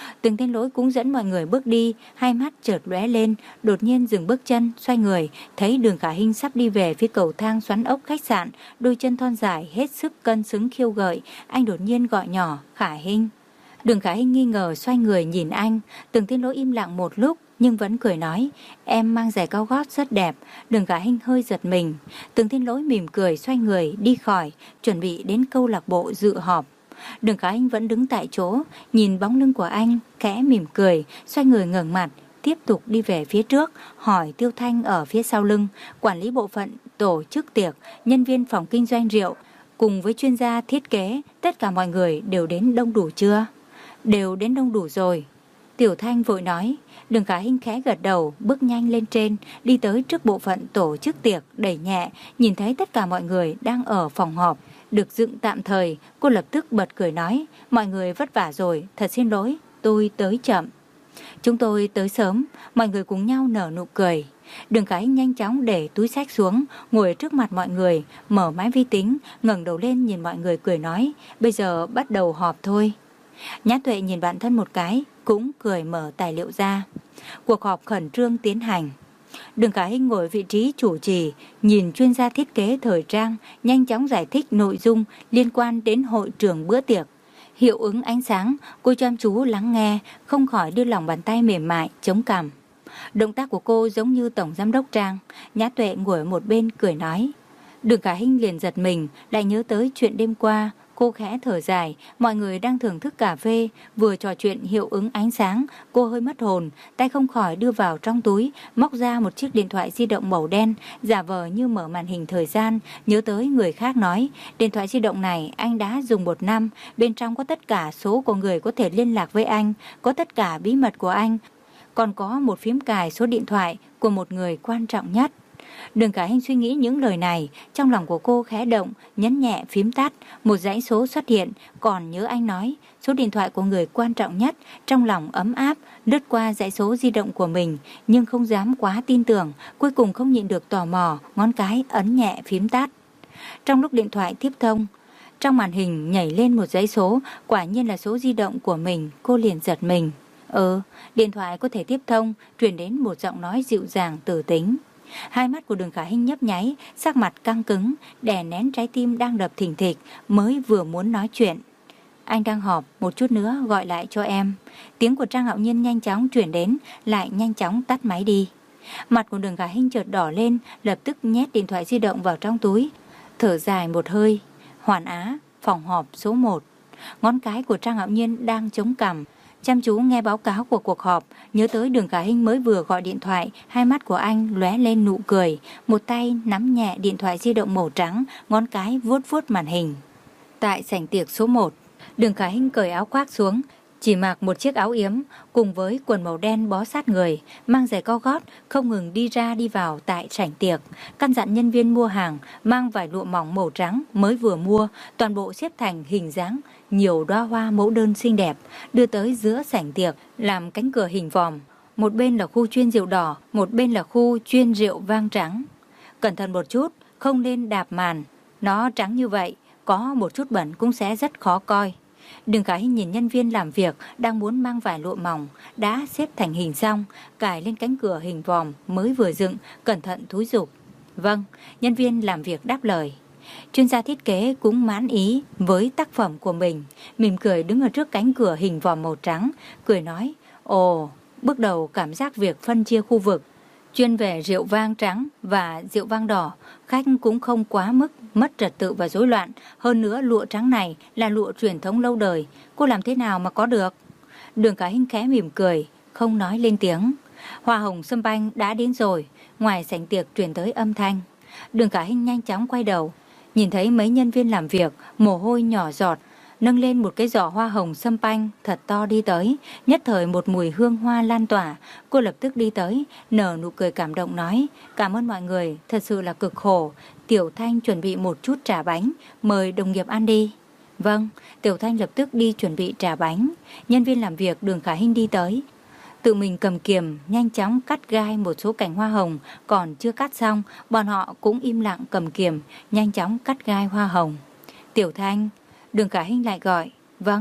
Từng Thiên Lỗi cũng dẫn mọi người bước đi, hai mắt chợt lóe lên, đột nhiên dừng bước chân, xoay người, thấy Đường Khả Hinh sắp đi về phía cầu thang xoắn ốc khách sạn, đôi chân thon dài hết sức cân xứng khiêu gợi, anh đột nhiên gọi nhỏ, Khả Hinh. Đường Khả Hinh nghi ngờ xoay người nhìn anh, Từng Thiên Lỗi im lặng một lúc nhưng vẫn cười nói, em mang giày cao gót rất đẹp. Đường Khả Hinh hơi giật mình. Từng Thiên Lỗi mỉm cười xoay người đi khỏi, chuẩn bị đến câu lạc bộ dự họp. Đường Khả Hinh vẫn đứng tại chỗ, nhìn bóng lưng của anh, khẽ mỉm cười, xoay người ngẩng mặt, tiếp tục đi về phía trước, hỏi Tiêu Thanh ở phía sau lưng, quản lý bộ phận tổ chức tiệc, nhân viên phòng kinh doanh rượu, cùng với chuyên gia thiết kế, tất cả mọi người đều đến đông đủ chưa? Đều đến đông đủ rồi. Tiểu Thanh vội nói. Đường Khả Hinh khẽ gật đầu, bước nhanh lên trên, đi tới trước bộ phận tổ chức tiệc, đẩy nhẹ, nhìn thấy tất cả mọi người đang ở phòng họp, được dựng tạm thời, cô lập tức bật cười nói, mọi người vất vả rồi, thật xin lỗi, tôi tới chậm. Chúng tôi tới sớm, mọi người cùng nhau nở nụ cười. Đường Khả Hinh nhanh chóng để túi xách xuống, ngồi trước mặt mọi người, mở máy vi tính, ngẩng đầu lên nhìn mọi người cười nói, bây giờ bắt đầu họp thôi. Nhã Tuệ nhìn bạn thân một cái, cũng cười mở tài liệu ra. Cuộc họp khẩn trương tiến hành. Đường Khả Hinh ngồi vị trí chủ trì, nhìn chuyên gia thiết kế thời trang nhanh chóng giải thích nội dung liên quan đến hội trường bữa tiệc. Hiệu ứng ánh sáng, cô chăm chú lắng nghe, không khỏi đưa lòng bàn tay mềm mại chống cằm. Động tác của cô giống như tổng giám đốc Trang. Nhã Tuệ ngồi ở một bên cười nói. Đường Khả Hinh liền giật mình, lại nhớ tới chuyện đêm qua. Cô khẽ thở dài, mọi người đang thưởng thức cà phê, vừa trò chuyện hiệu ứng ánh sáng, cô hơi mất hồn, tay không khỏi đưa vào trong túi, móc ra một chiếc điện thoại di động màu đen, giả vờ như mở màn hình thời gian, nhớ tới người khác nói, điện thoại di động này anh đã dùng một năm, bên trong có tất cả số của người có thể liên lạc với anh, có tất cả bí mật của anh, còn có một phím cài số điện thoại của một người quan trọng nhất. Đường Khả Hinh suy nghĩ những lời này, trong lòng của cô khẽ động, nhấn nhẹ phím tắt, một dãy số xuất hiện, còn nhớ anh nói, số điện thoại của người quan trọng nhất, trong lòng ấm áp, lướt qua dãy số di động của mình, nhưng không dám quá tin tưởng, cuối cùng không nhịn được tò mò, ngón cái ấn nhẹ phím tắt. Trong lúc điện thoại tiếp thông, trong màn hình nhảy lên một dãy số, quả nhiên là số di động của mình, cô liền giật mình. Ừ, điện thoại có thể tiếp thông, truyền đến một giọng nói dịu dàng từ tính. Hai mắt của Đường Khả Hinh nhấp nháy, sắc mặt căng cứng, đè nén trái tim đang đập thình thịch, mới vừa muốn nói chuyện. Anh đang họp, một chút nữa gọi lại cho em. Tiếng của Trang Hạo Nhiên nhanh chóng chuyển đến, lại nhanh chóng tắt máy đi. Mặt của Đường Khả Hinh chợt đỏ lên, lập tức nhét điện thoại di động vào trong túi, thở dài một hơi. Hoàn Á, phòng họp số một. Ngón cái của Trang Hạo Nhiên đang chống cằm, chăm chú nghe báo cáo của cuộc họp, nhớ tới Đường Khả Hinh mới vừa gọi điện thoại, hai mắt của anh lóe lên nụ cười, một tay nắm nhẹ điện thoại di động màu trắng, ngón cái vuốt vuốt màn hình. Tại sảnh tiệc số một, Đường Khả Hinh cởi áo khoác xuống, chỉ mặc một chiếc áo yếm cùng với quần màu đen bó sát người, mang giày cao gót, không ngừng đi ra đi vào tại sảnh tiệc, căn dặn nhân viên mua hàng mang vải lụa mỏng màu trắng mới vừa mua, toàn bộ xếp thành hình dáng nhiều đóa hoa mẫu đơn xinh đẹp, đưa tới giữa sảnh tiệc làm cánh cửa hình vòm. Một bên là khu chuyên rượu đỏ, một bên là khu chuyên rượu vang trắng. Cẩn thận một chút, không nên đạp màn, nó trắng như vậy, có một chút bẩn cũng sẽ rất khó coi. Đường Khả Hinh nhìn nhân viên làm việc đang muốn mang vải lụa mỏng đã xếp thành hình xong, cài lên cánh cửa hình vòm mới vừa dựng, cẩn thận thúi giục. Vâng, nhân viên làm việc đáp lời. Chuyên gia thiết kế cũng mãn ý với tác phẩm của mình, mỉm cười đứng ở trước cánh cửa hình vòm màu trắng, cười nói, ồ, bước đầu cảm giác việc phân chia khu vực chuyên về rượu vang trắng và rượu vang đỏ, khách cũng không quá mức mất trật tự và rối loạn. Hơn nữa lụa trắng này là lụa truyền thống lâu đời, cô làm thế nào mà có được? Đường Khả Hinh khẽ mỉm cười, không nói lên tiếng. Hoa hồng sâm banh đã đến rồi, ngoài sảnh tiệc truyền tới âm thanh. Đường Khả Hinh nhanh chóng quay đầu, nhìn thấy mấy nhân viên làm việc, mồ hôi nhỏ giọt, nâng lên một cái giỏ hoa hồng sâm panh thật to đi tới, nhất thời một mùi hương hoa lan tỏa. Cô lập tức đi tới, nở nụ cười cảm động nói, cảm ơn mọi người, thật sự là cực khổ. Tiểu Thanh chuẩn bị một chút trà bánh, mời đồng nghiệp ăn đi. Vâng, Tiểu Thanh lập tức đi chuẩn bị trà bánh. Nhân viên làm việc Đường Khả Hinh đi tới, tự mình cầm kiềm, nhanh chóng cắt gai một số cành hoa hồng, còn chưa cắt xong, bọn họ cũng im lặng cầm kiềm, nhanh chóng cắt gai hoa hồng. Tiểu Thanh, Đường Khả Hinh lại gọi, vâng,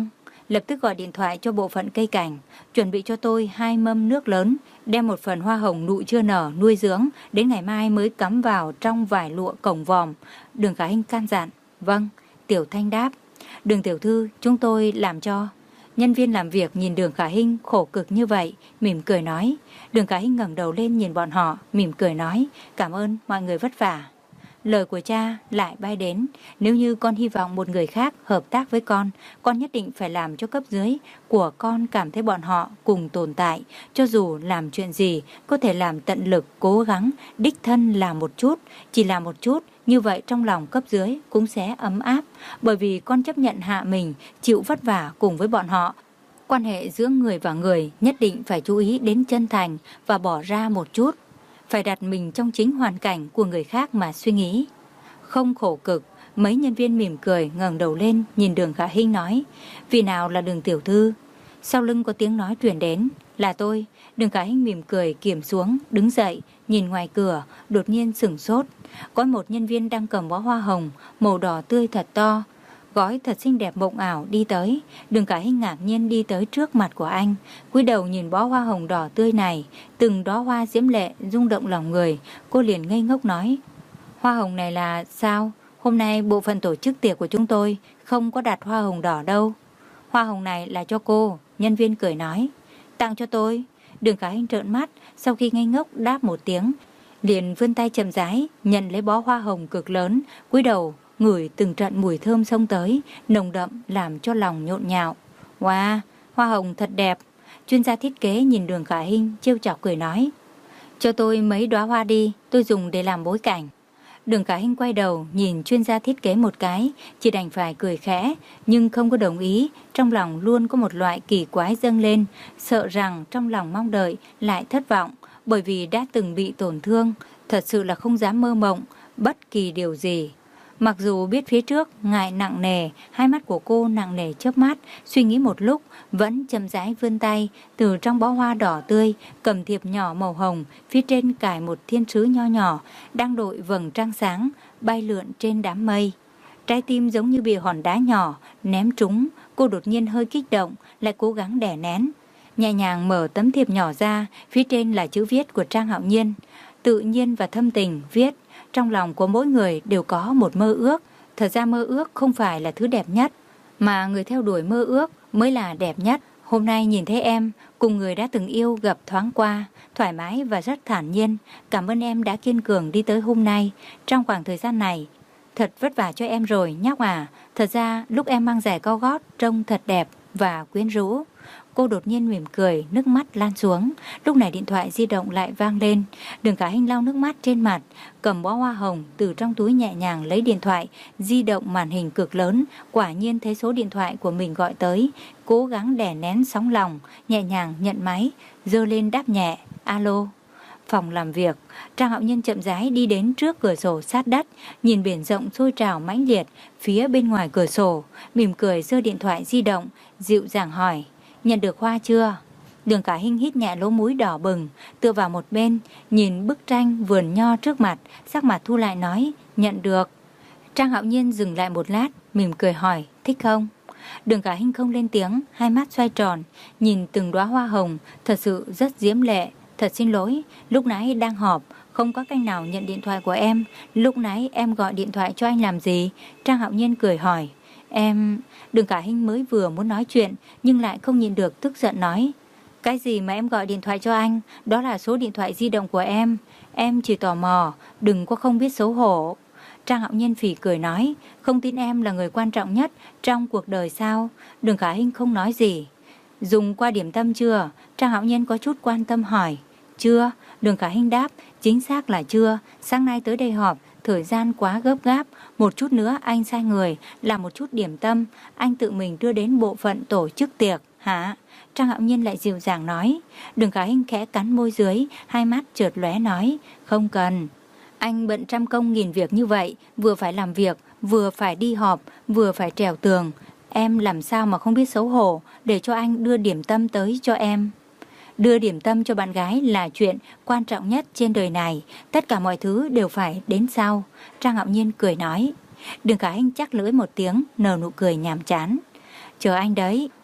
lập tức gọi điện thoại cho bộ phận cây cảnh, chuẩn bị cho tôi hai mâm nước lớn, đem một phần hoa hồng nụ chưa nở nuôi dưỡng, đến ngày mai mới cắm vào trong vải lụa cổng vòm. Đường Khả Hinh can dặn. Vâng. Tiểu Thanh đáp. Đường tiểu thư, chúng tôi làm cho. Nhân viên làm việc nhìn Đường Khả Hinh khổ cực như vậy, mỉm cười nói. Đường Khả Hinh ngẩng đầu lên nhìn bọn họ, mỉm cười nói. Cảm ơn mọi người vất vả. Lời của cha lại bay đến. Nếu như con hy vọng một người khác hợp tác với con, con nhất định phải làm cho cấp dưới của con cảm thấy bọn họ cùng tồn tại. Cho dù làm chuyện gì, có thể làm tận lực, cố gắng, đích thân làm một chút, chỉ làm một chút. Như vậy trong lòng cấp dưới cũng sẽ ấm áp. Bởi vì con chấp nhận hạ mình, chịu vất vả cùng với bọn họ. Quan hệ giữa người và người nhất định phải chú ý đến chân thành và bỏ ra một chút. Phải đặt mình trong chính hoàn cảnh của người khác mà suy nghĩ. Không khổ cực. Mấy nhân viên mỉm cười ngẩng đầu lên nhìn Đường Khả Hinh nói. Vì nào là Đường tiểu thư? Sau lưng có tiếng nói truyền đến. Là tôi. Đường Khả Hinh mỉm cười kiềm xuống, đứng dậy, nhìn ngoài cửa, đột nhiên sửng sốt. Có một nhân viên đang cầm bó hoa hồng màu đỏ tươi thật to, gói thật xinh đẹp mộng ảo đi tới. Đường Khả Hinh ngạc nhiên đi tới trước mặt của anh, cúi đầu nhìn bó hoa hồng đỏ tươi này, từng đóa hoa diễm lệ rung động lòng người. Cô liền ngây ngốc nói. Hoa hồng này là sao? Hôm nay bộ phận tổ chức tiệc của chúng tôi không có đặt hoa hồng đỏ đâu. Hoa hồng này là cho cô. Nhân viên cười nói. Tặng cho tôi. Đường Khả Hinh trợn mắt, sau khi ngây ngốc đáp một tiếng, liền vươn tay chậm rãi nhận lấy bó hoa hồng cực lớn, cúi đầu ngửi từng trận mùi thơm xông tới, nồng đậm làm cho lòng nhộn nhạo. Wow, hoa hồng thật đẹp. Chuyên gia thiết kế nhìn Đường Khả Hinh trêu chọc cười nói. Cho tôi mấy đóa hoa đi, tôi dùng để làm bối cảnh. Đường Khả Hinh quay đầu nhìn chuyên gia thiết kế một cái, chỉ đành phải cười khẽ, nhưng không có đồng ý. Trong lòng luôn có một loại kỳ quái dâng lên, sợ rằng trong lòng mong đợi lại thất vọng, bởi vì đã từng bị tổn thương, thật sự là không dám mơ mộng bất kỳ điều gì. Mặc dù biết phía trước ngại nặng nề, hai mắt của cô nặng nề chớp mắt, suy nghĩ một lúc, vẫn chậm rãi vươn tay, từ trong bó hoa đỏ tươi, cầm thiệp nhỏ màu hồng, phía trên cài một thiên sứ nho nhỏ, đang đội vầng trăng sáng, bay lượn trên đám mây. Trái tim giống như bị hòn đá nhỏ, ném trúng, cô đột nhiên hơi kích động, lại cố gắng đè nén. Nhẹ nhàng mở tấm thiệp nhỏ ra, phía trên là chữ viết của Trang Hạo Nhiên. Tự nhiên và thâm tình viết. Trong lòng của mỗi người đều có một mơ ước. Thật ra mơ ước không phải là thứ đẹp nhất, mà người theo đuổi mơ ước mới là đẹp nhất. Hôm nay nhìn thấy em cùng người đã từng yêu gặp thoáng qua, thoải mái và rất thản nhiên. Cảm ơn em đã kiên cường đi tới hôm nay. Trong khoảng thời gian này thật vất vả cho em rồi nhóc à. Thật ra lúc em mang giày cao gót trông thật đẹp và quyến rũ. Cô đột nhiên mỉm cười, nước mắt lan xuống. Lúc này điện thoại di động lại vang lên. Đường Khả Hinh lau nước mắt trên mặt, cầm bó hoa hồng từ trong túi nhẹ nhàng lấy điện thoại di động màn hình cực lớn. Quả nhiên thấy số điện thoại của mình gọi tới, cố gắng đè nén sóng lòng, nhẹ nhàng nhận máy, giơ lên đáp nhẹ. Alo. Phòng làm việc. Trang Hạo Nhiên chậm rãi đi đến trước cửa sổ sát đất, nhìn biển rộng sôi trào mãnh liệt phía bên ngoài cửa sổ, mỉm cười giơ điện thoại di động, dịu dàng hỏi. Nhận được hoa chưa? Đường Khả Hinh hít nhẹ lỗ mũi đỏ bừng, tựa vào một bên, nhìn bức tranh vườn nho trước mặt, sắc mặt thu lại nói, nhận được. Trang Hạo Nhiên dừng lại một lát, mỉm cười hỏi, thích không? Đường Khả Hinh không lên tiếng, hai mắt xoay tròn, nhìn từng đóa hoa hồng, thật sự rất diễm lệ. Thật xin lỗi, lúc nãy đang họp, không có cách nào nhận điện thoại của em. Lúc nãy em gọi điện thoại cho anh làm gì? Trang Hạo Nhiên cười hỏi. Em... Đường Khả Hinh mới vừa muốn nói chuyện, nhưng lại không nhịn được tức giận nói. Cái gì mà em gọi điện thoại cho anh? Đó là số điện thoại di động của em. Em chỉ tò mò, đừng có không biết xấu hổ. Trang Hạo Nhiên phỉ cười nói. Không tin em là người quan trọng nhất trong cuộc đời sao? Đường Khả Hinh không nói gì. Dùng qua điểm tâm chưa? Trang Hạo Nhiên có chút quan tâm hỏi. Chưa. Đường Khả Hinh đáp. Chính xác là chưa. Sáng nay tới đây họp, thời gian quá gấp gáp. Một chút nữa anh sai người làm một chút điểm tâm, anh tự mình đưa đến bộ phận tổ chức tiệc. Hả? Trang Hạo Nhiên lại dịu dàng nói. Đường Khả Hinh khẽ cắn môi dưới, hai mắt chợt lóe nói. Không cần. Anh bận trăm công nghìn việc như vậy, vừa phải làm việc, vừa phải đi họp, vừa phải trèo tường. Em làm sao mà không biết xấu hổ để cho anh đưa điểm tâm tới cho em. Đưa điểm tâm cho bạn gái là chuyện quan trọng nhất trên đời này. Tất cả mọi thứ đều phải đến sau. Trang Hạo Nhiên cười nói. Đường Khả Hinh chắc lưỡi một tiếng, nở nụ cười nhàm chán. Chờ anh đấy.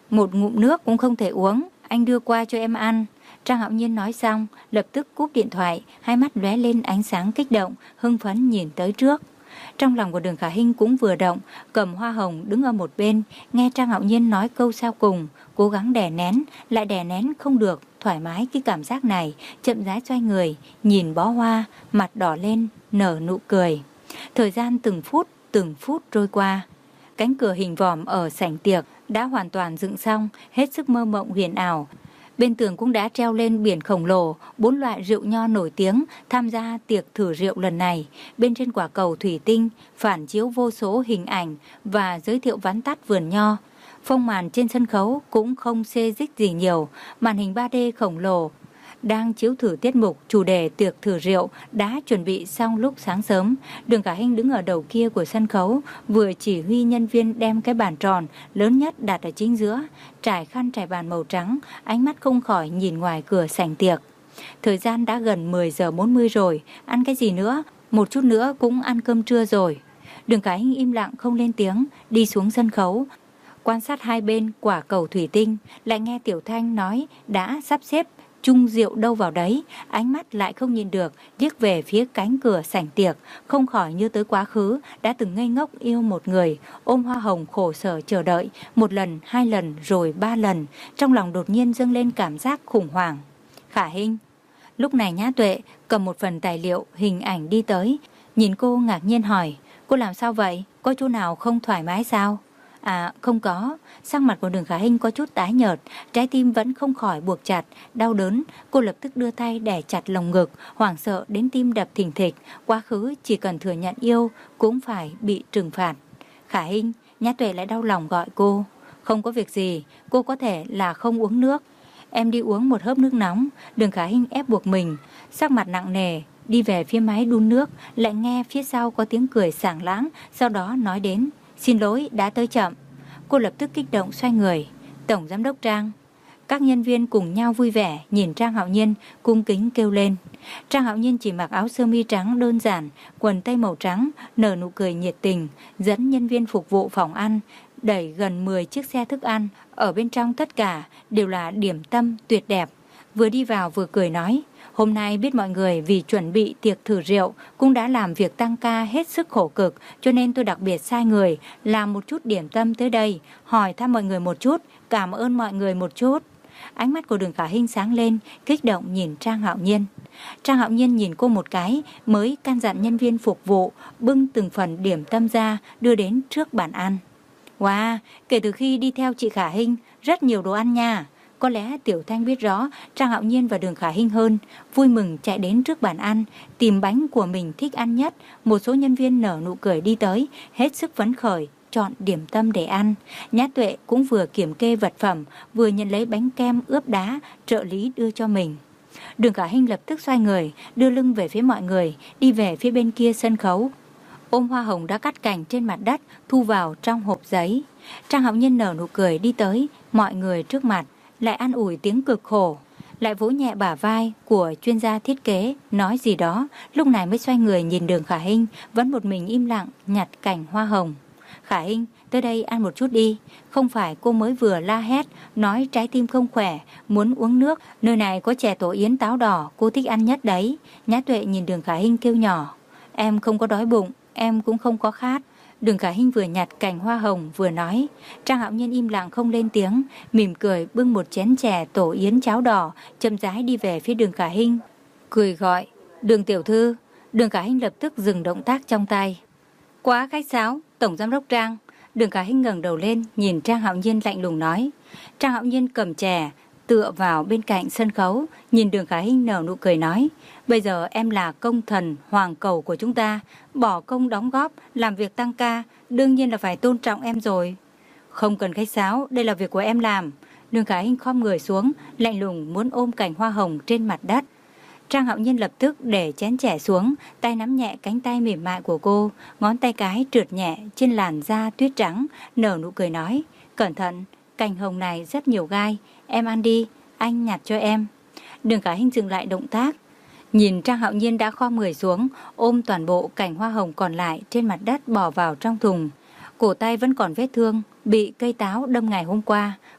một ngụm nước cũng không thể uống, anh đưa qua cho em ăn. Trang Hạo Nhiên nói xong, lập tức cúp điện thoại, hai mắt lóe lên ánh sáng kích động, hưng phấn nhìn tới trước. Trong lòng của Đường Khả Hinh cũng vừa động, cầm hoa hồng đứng ở một bên, nghe Trang Hạo Nhiên nói câu sau cùng, cố gắng đè nén, lại đè nén không được, thoải mái cái cảm giác này, chậm rãi xoay người, nhìn bó hoa, mặt đỏ lên, nở nụ cười. Thời gian từng phút, từng phút trôi qua. Cánh cửa hình vòm ở sảnh tiệc đã hoàn toàn dựng xong, hết sức mơ mộng huyền ảo. Bên tường cũng đã treo lên biển khổng lồ, bốn loại rượu nho nổi tiếng tham gia tiệc thử rượu lần này. Bên trên quả cầu thủy tinh, phản chiếu vô số hình ảnh và giới thiệu vắn tắt vườn nho. Phông màn trên sân khấu cũng không xê dích gì nhiều, màn hình ba D khổng lồ đang chiếu thử tiết mục chủ đề tiệc thử rượu đã chuẩn bị xong lúc sáng sớm. Đường Khả Hinh đứng ở đầu kia của sân khấu, vừa chỉ huy nhân viên đem cái bàn tròn lớn nhất đặt ở chính giữa, trải khăn trải bàn màu trắng, ánh mắt không khỏi nhìn ngoài cửa sảnh tiệc. Thời gian đã gần mười giờ bốn mươi rồi, ăn cái gì nữa, một chút nữa cũng ăn cơm trưa rồi. Đường Khả Hinh im lặng không lên tiếng, đi xuống sân khấu, quan sát hai bên quả cầu thủy tinh, lại nghe Tiểu Thanh nói đã sắp xếp chung rượu đâu vào đấy, ánh mắt lại không nhìn được, liếc về phía cánh cửa sảnh tiệc, không khỏi như tới quá khứ, đã từng ngây ngốc yêu một người, ôm hoa hồng khổ sở chờ đợi, một lần, hai lần, rồi ba lần, trong lòng đột nhiên dâng lên cảm giác khủng hoảng. Khả Hinh. Lúc này Nhã Tuệ cầm một phần tài liệu, hình ảnh đi tới, nhìn cô ngạc nhiên hỏi, cô làm sao vậy, có chỗ nào không thoải mái sao? À không có. Sắc mặt của Đường Khả Hinh có chút tái nhợt, trái tim vẫn không khỏi buộc chặt, đau đớn. Cô lập tức đưa tay đè chặt lồng ngực, hoảng sợ đến tim đập thình thịch. Quá khứ chỉ cần thừa nhận yêu cũng phải bị trừng phạt. Khả Hinh. Nhã Tuệ lại đau lòng gọi cô. Không có việc gì, cô có thể là không uống nước, em đi uống một hớp nước nóng. Đường Khả Hinh ép buộc mình, sắc mặt nặng nề đi về phía máy đun nước, lại nghe phía sau có tiếng cười sảng lãng, sau đó nói đến, xin lỗi đã tới chậm. Cô lập tức kích động xoay người. Tổng giám đốc Trang. Các nhân viên cùng nhau vui vẻ nhìn Trang Hạo Nhiên, cung kính kêu lên. Trang Hạo Nhiên chỉ mặc áo sơ mi trắng đơn giản, quần tây màu trắng, nở nụ cười nhiệt tình, dẫn nhân viên phục vụ phòng ăn, đẩy gần mười chiếc xe thức ăn. Ở bên trong tất cả đều là điểm tâm tuyệt đẹp. Vừa đi vào vừa cười nói, hôm nay biết mọi người vì chuẩn bị tiệc thử rượu cũng đã làm việc tăng ca hết sức khổ cực, cho nên tôi đặc biệt sai người làm một chút điểm tâm tới đây, hỏi thăm mọi người một chút, cảm ơn mọi người một chút. Ánh mắt của Đường Khả Hinh sáng lên, kích động nhìn Trang Hạo Nhiên. Trang Hạo Nhiên nhìn cô một cái, mới căn dặn nhân viên phục vụ bưng từng phần điểm tâm ra đưa đến trước bàn ăn. Wow, kể từ khi đi theo chị Khả Hinh, rất nhiều đồ ăn nha. Có lẽ Tiểu Thanh biết rõ Trang Hạo Nhiên và Đường Khả Hinh hơn, vui mừng chạy đến trước bàn ăn, tìm bánh của mình thích ăn nhất. Một số nhân viên nở nụ cười đi tới, hết sức phấn khởi, chọn điểm tâm để ăn. Nhã Tuệ cũng vừa kiểm kê vật phẩm, vừa nhận lấy bánh kem ướp đá trợ lý đưa cho mình. Đường Khả Hinh lập tức xoay người, đưa lưng về phía mọi người, đi về phía bên kia sân khấu, ôm hoa hồng đã cắt cành trên mặt đất, thu vào trong hộp giấy. Trang Hạo Nhiên nở nụ cười đi tới mọi người trước mặt, lại an ủi tiếng cực khổ, lại vỗ nhẹ bả vai của chuyên gia thiết kế, nói gì đó, lúc này mới xoay người nhìn Đường Khả Hinh, vẫn một mình im lặng nhặt cành hoa hồng. Khả Hinh, tới đây ăn một chút đi, không phải cô mới vừa la hét, nói trái tim không khỏe, muốn uống nước, nơi này có chè tổ yến táo đỏ, cô thích ăn nhất đấy. Nhã Tuệ nhìn Đường Khả Hinh kêu nhỏ, em không có đói bụng, em cũng không có khát. Đường Khả Hinh vừa nhặt cành hoa hồng vừa nói. Trang Hạo Nhiên im lặng không lên tiếng, mỉm cười bưng một chén chè tổ yến cháo đỏ, chậm rãi đi về phía Đường Khả Hinh, cười gọi, Đường tiểu thư. Đường Khả Hinh lập tức dừng động tác trong tay. Quá khách sáo, Tổng giám đốc Trang. Đường Khả Hinh ngẩng đầu lên, nhìn Trang Hạo Nhiên lạnh lùng nói. Trang Hạo Nhiên cầm chè, tựa vào bên cạnh sân khấu, nhìn Đường Khả Hinh nở nụ cười nói, bây giờ em là công thần hoàng cầu của chúng ta, bỏ công đóng góp, làm việc tăng ca, đương nhiên là phải tôn trọng em rồi. Không cần khách sáo, đây là việc của em làm. Đường Khả Hinh khom người xuống, lạnh lùng muốn ôm cành hoa hồng trên mặt đất. Trang Hạo Nhiên lập tức để chén chè xuống, tay nắm nhẹ cánh tay mềm mại của cô, ngón tay cái trượt nhẹ trên làn da tuyết trắng, nở nụ cười nói, cẩn thận, cành hồng này rất nhiều gai, em ăn đi, anh nhặt cho em. Đường Khả Hinh dừng lại động tác, nhìn Trang Hạo Nhiên đã khom người xuống, ôm toàn bộ cành hoa hồng còn lại trên mặt đất bỏ vào trong thùng. Cổ tay vẫn còn vết thương, bị cây táo đâm ngày hôm qua,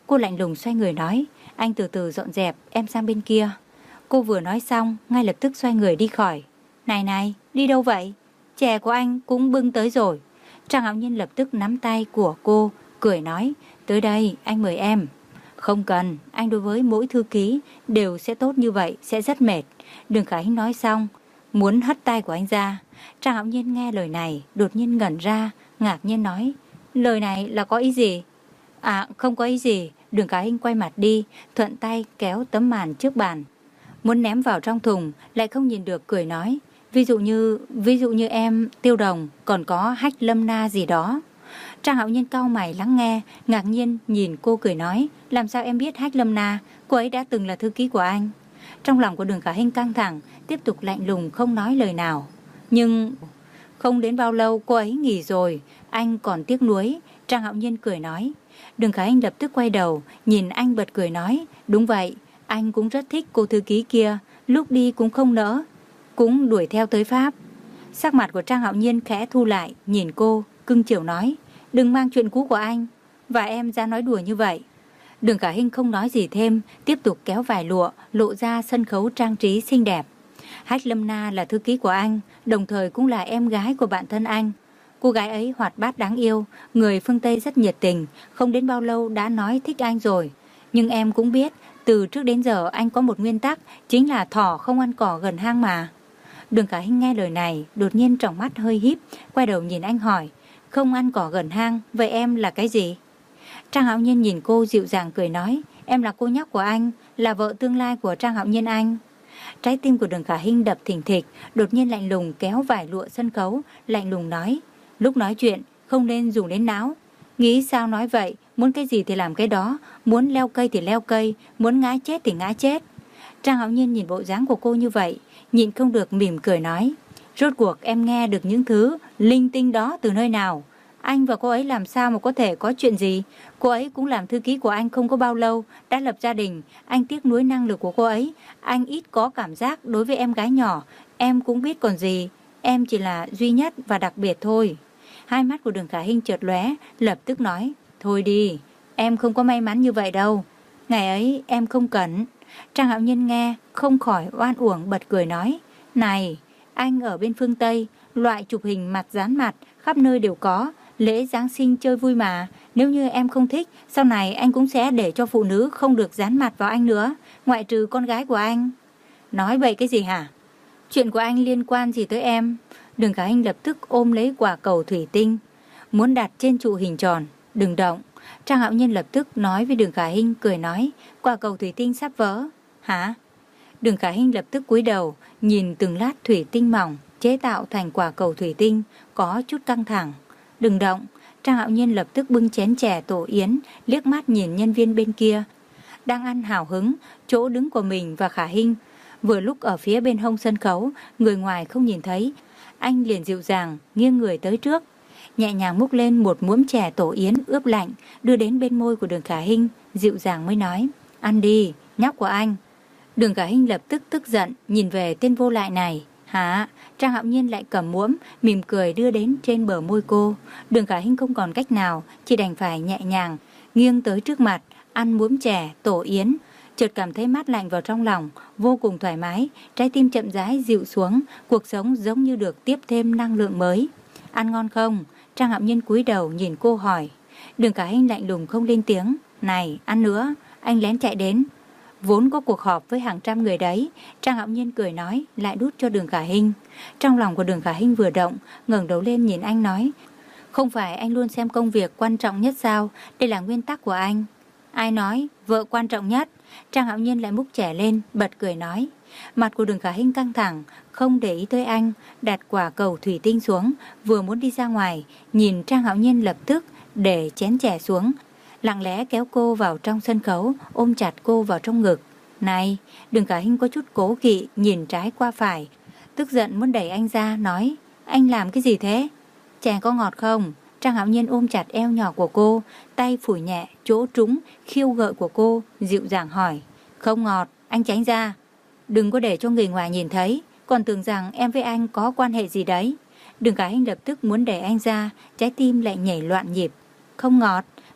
Cô lạnh lùng xoay người nói, anh từ từ dọn dẹp, em sang bên kia. Cô vừa nói xong, ngay lập tức xoay người đi khỏi. Này này, đi đâu vậy? Chè của anh cũng bưng tới rồi. Trang Hạo Nhiên lập tức nắm tay của cô, cười nói, tới đây, anh mời em. Không cần, anh đối với mỗi thư ký đều sẽ tốt như vậy, sẽ rất mệt. Đường Khả Hinh nói xong, muốn hất tay của anh ra. Trang Hạo Nhiên nghe lời này, đột nhiên ngẩn ra, ngạc nhiên nói, lời này là có ý gì? À, không có ý gì. Đường Khả Hinh quay mặt đi, thuận tay kéo tấm màn trước bàn. Muốn ném vào trong thùng, lại không nhìn được, cười nói, ví dụ như, ví dụ như em, Tiêu Đồng, còn có Hách Lâm Na gì đó. Trang Hạo Nhiên cau mày lắng nghe, ngạc nhiên nhìn cô cười nói, làm sao em biết Hách Lâm Na, cô ấy đã từng là thư ký của anh. Trong lòng của Đường Khả Hinh căng thẳng, tiếp tục lạnh lùng không nói lời nào. Nhưng không đến bao lâu cô ấy nghỉ rồi, anh còn tiếc nuối. Trang Hạo Nhiên cười nói. Đường Khả Hinh lập tức quay đầu, nhìn anh bật cười nói, đúng vậy, anh cũng rất thích cô thư ký kia, lúc đi cũng không nỡ, cũng đuổi theo tới Pháp. Sắc mặt của Trang Hạo Nhiên khẽ thu lại, nhìn cô, cưng chiều nói, đừng mang chuyện cũ của anh và em ra nói đùa như vậy. Đường Khả Hinh không nói gì thêm, tiếp tục kéo vải lụa, lộ ra sân khấu trang trí xinh đẹp. Hách Lâm Na là thư ký của anh, đồng thời cũng là em gái của bạn thân anh. Cô gái ấy hoạt bát đáng yêu, người phương Tây rất nhiệt tình, không đến bao lâu đã nói thích anh rồi. Nhưng em cũng biết, từ trước đến giờ anh có một nguyên tắc, chính là thỏ không ăn cỏ gần hang mà. Đường Khả Hinh nghe lời này, đột nhiên tròng mắt hơi híp, quay đầu nhìn anh hỏi, không ăn cỏ gần hang, vậy em là cái gì? Trang Hạo Nhiên nhìn cô dịu dàng cười nói, em là cô nhóc của anh, là vợ tương lai của Trang Hạo Nhiên anh. Trái tim của Đường Khả Hinh đập thình thịch, đột nhiên lạnh lùng kéo vải lụa sân khấu, lạnh lùng nói, lúc nói chuyện không nên dùng đến não. Nghĩ sao nói vậy, muốn cái gì thì làm cái đó, muốn leo cây thì leo cây, muốn ngã chết thì ngã chết. Trang Hạo Nhiên nhìn bộ dáng của cô như vậy, nhịn không được mỉm cười nói, rốt cuộc em nghe được những thứ linh tinh đó từ nơi nào? Anh và cô ấy làm sao mà có thể có chuyện gì? Cô ấy cũng làm thư ký của anh không có bao lâu, đã lập gia đình. Anh tiếc nuối năng lực của cô ấy. Anh ít có cảm giác đối với em gái nhỏ. Em cũng biết còn gì. Em chỉ là duy nhất và đặc biệt thôi. Hai mắt của Đường Khả Hinh chợt lóe, lập tức nói, thôi đi, em không có may mắn như vậy đâu. Ngày ấy em không cẩn. Trang Hạo Nhiên nghe, không khỏi oan uổng bật cười nói, này, anh ở bên phương Tây, loại chụp hình mặt dán mặt, khắp nơi đều có. Lễ Giáng sinh chơi vui mà, nếu như em không thích, sau này anh cũng sẽ để cho phụ nữ không được dán mặt vào anh nữa, ngoại trừ con gái của anh. Nói vậy cái gì hả? Chuyện của anh liên quan gì tới em? Đường Khả Hinh lập tức ôm lấy quả cầu thủy tinh, muốn đặt trên trụ hình tròn. Đừng động. Trang Hạo Nhiên lập tức nói với Đường Khả Hinh, cười nói, quả cầu thủy tinh sắp vỡ. Hả? Đường Khả Hinh lập tức cúi đầu, nhìn từng lát thủy tinh mỏng chế tạo thành quả cầu thủy tinh, có chút căng thẳng. Đừng động. Trang Hạo Nhiên lập tức bưng chén chè tổ yến, liếc mắt nhìn nhân viên bên kia đang ăn hào hứng, chỗ đứng của mình và Khả Hinh. Vừa lúc ở phía bên hông sân khấu, người ngoài không nhìn thấy, anh liền dịu dàng nghiêng người tới trước, nhẹ nhàng múc lên một muỗng chè tổ yến ướp lạnh, đưa đến bên môi của Đường Khả Hinh, dịu dàng mới nói, ăn đi, nhóc của anh. Đường Khả Hinh lập tức tức giận, nhìn về tên vô lại này. Hả? Trang Hạo Nhiên lại cầm muỗng, mỉm cười đưa đến trên bờ môi cô. Đường Khả Hinh không còn cách nào, chỉ đành phải nhẹ nhàng nghiêng tới trước mặt, ăn muỗng chè tổ yến. Chợt cảm thấy mát lạnh vào trong lòng, vô cùng thoải mái, trái tim chậm rãi dịu xuống, cuộc sống giống như được tiếp thêm năng lượng mới. Ăn ngon không? Trang Hạo Nhiên cúi đầu nhìn cô hỏi. Đường Khả Hinh lạnh lùng không lên tiếng. Này, ăn nữa. Anh lén chạy đến. Vốn có cuộc họp với hàng trăm người đấy. Trang Hạo Nhiên cười nói, lại đút cho Đường Khả Hinh. Trong lòng của Đường Khả Hinh vừa động, ngẩng đầu lên nhìn anh nói, không phải anh luôn xem công việc quan trọng nhất sao? Đây là nguyên tắc của anh. Ai nói vợ quan trọng nhất? Trang Hạo Nhiên lại múc chè lên, bật cười nói. Mặt của Đường Khả Hinh căng thẳng, không để ý tới anh, đặt quả cầu thủy tinh xuống, vừa muốn đi ra ngoài, nhìn Trang Hạo Nhiên lập tức để chén chè xuống, lặng lẽ kéo cô vào trong sân khấu, ôm chặt cô vào trong ngực. Này, Đường Khả Hinh có chút cố kỵ, nhìn trái qua phải, tức giận muốn đẩy anh ra, nói, anh làm cái gì thế? Chè có ngọt không? Trang Hạo Nhiên ôm chặt eo nhỏ của cô, tay phủi nhẹ chỗ trúng khiêu gợi của cô, dịu dàng hỏi, không ngọt, anh tránh ra. Đừng có để cho người ngoài nhìn thấy, còn tưởng rằng em với anh có quan hệ gì đấy. Đường Khả Hinh lập tức muốn đẩy anh ra, trái tim lại nhảy loạn nhịp. Không ngọt,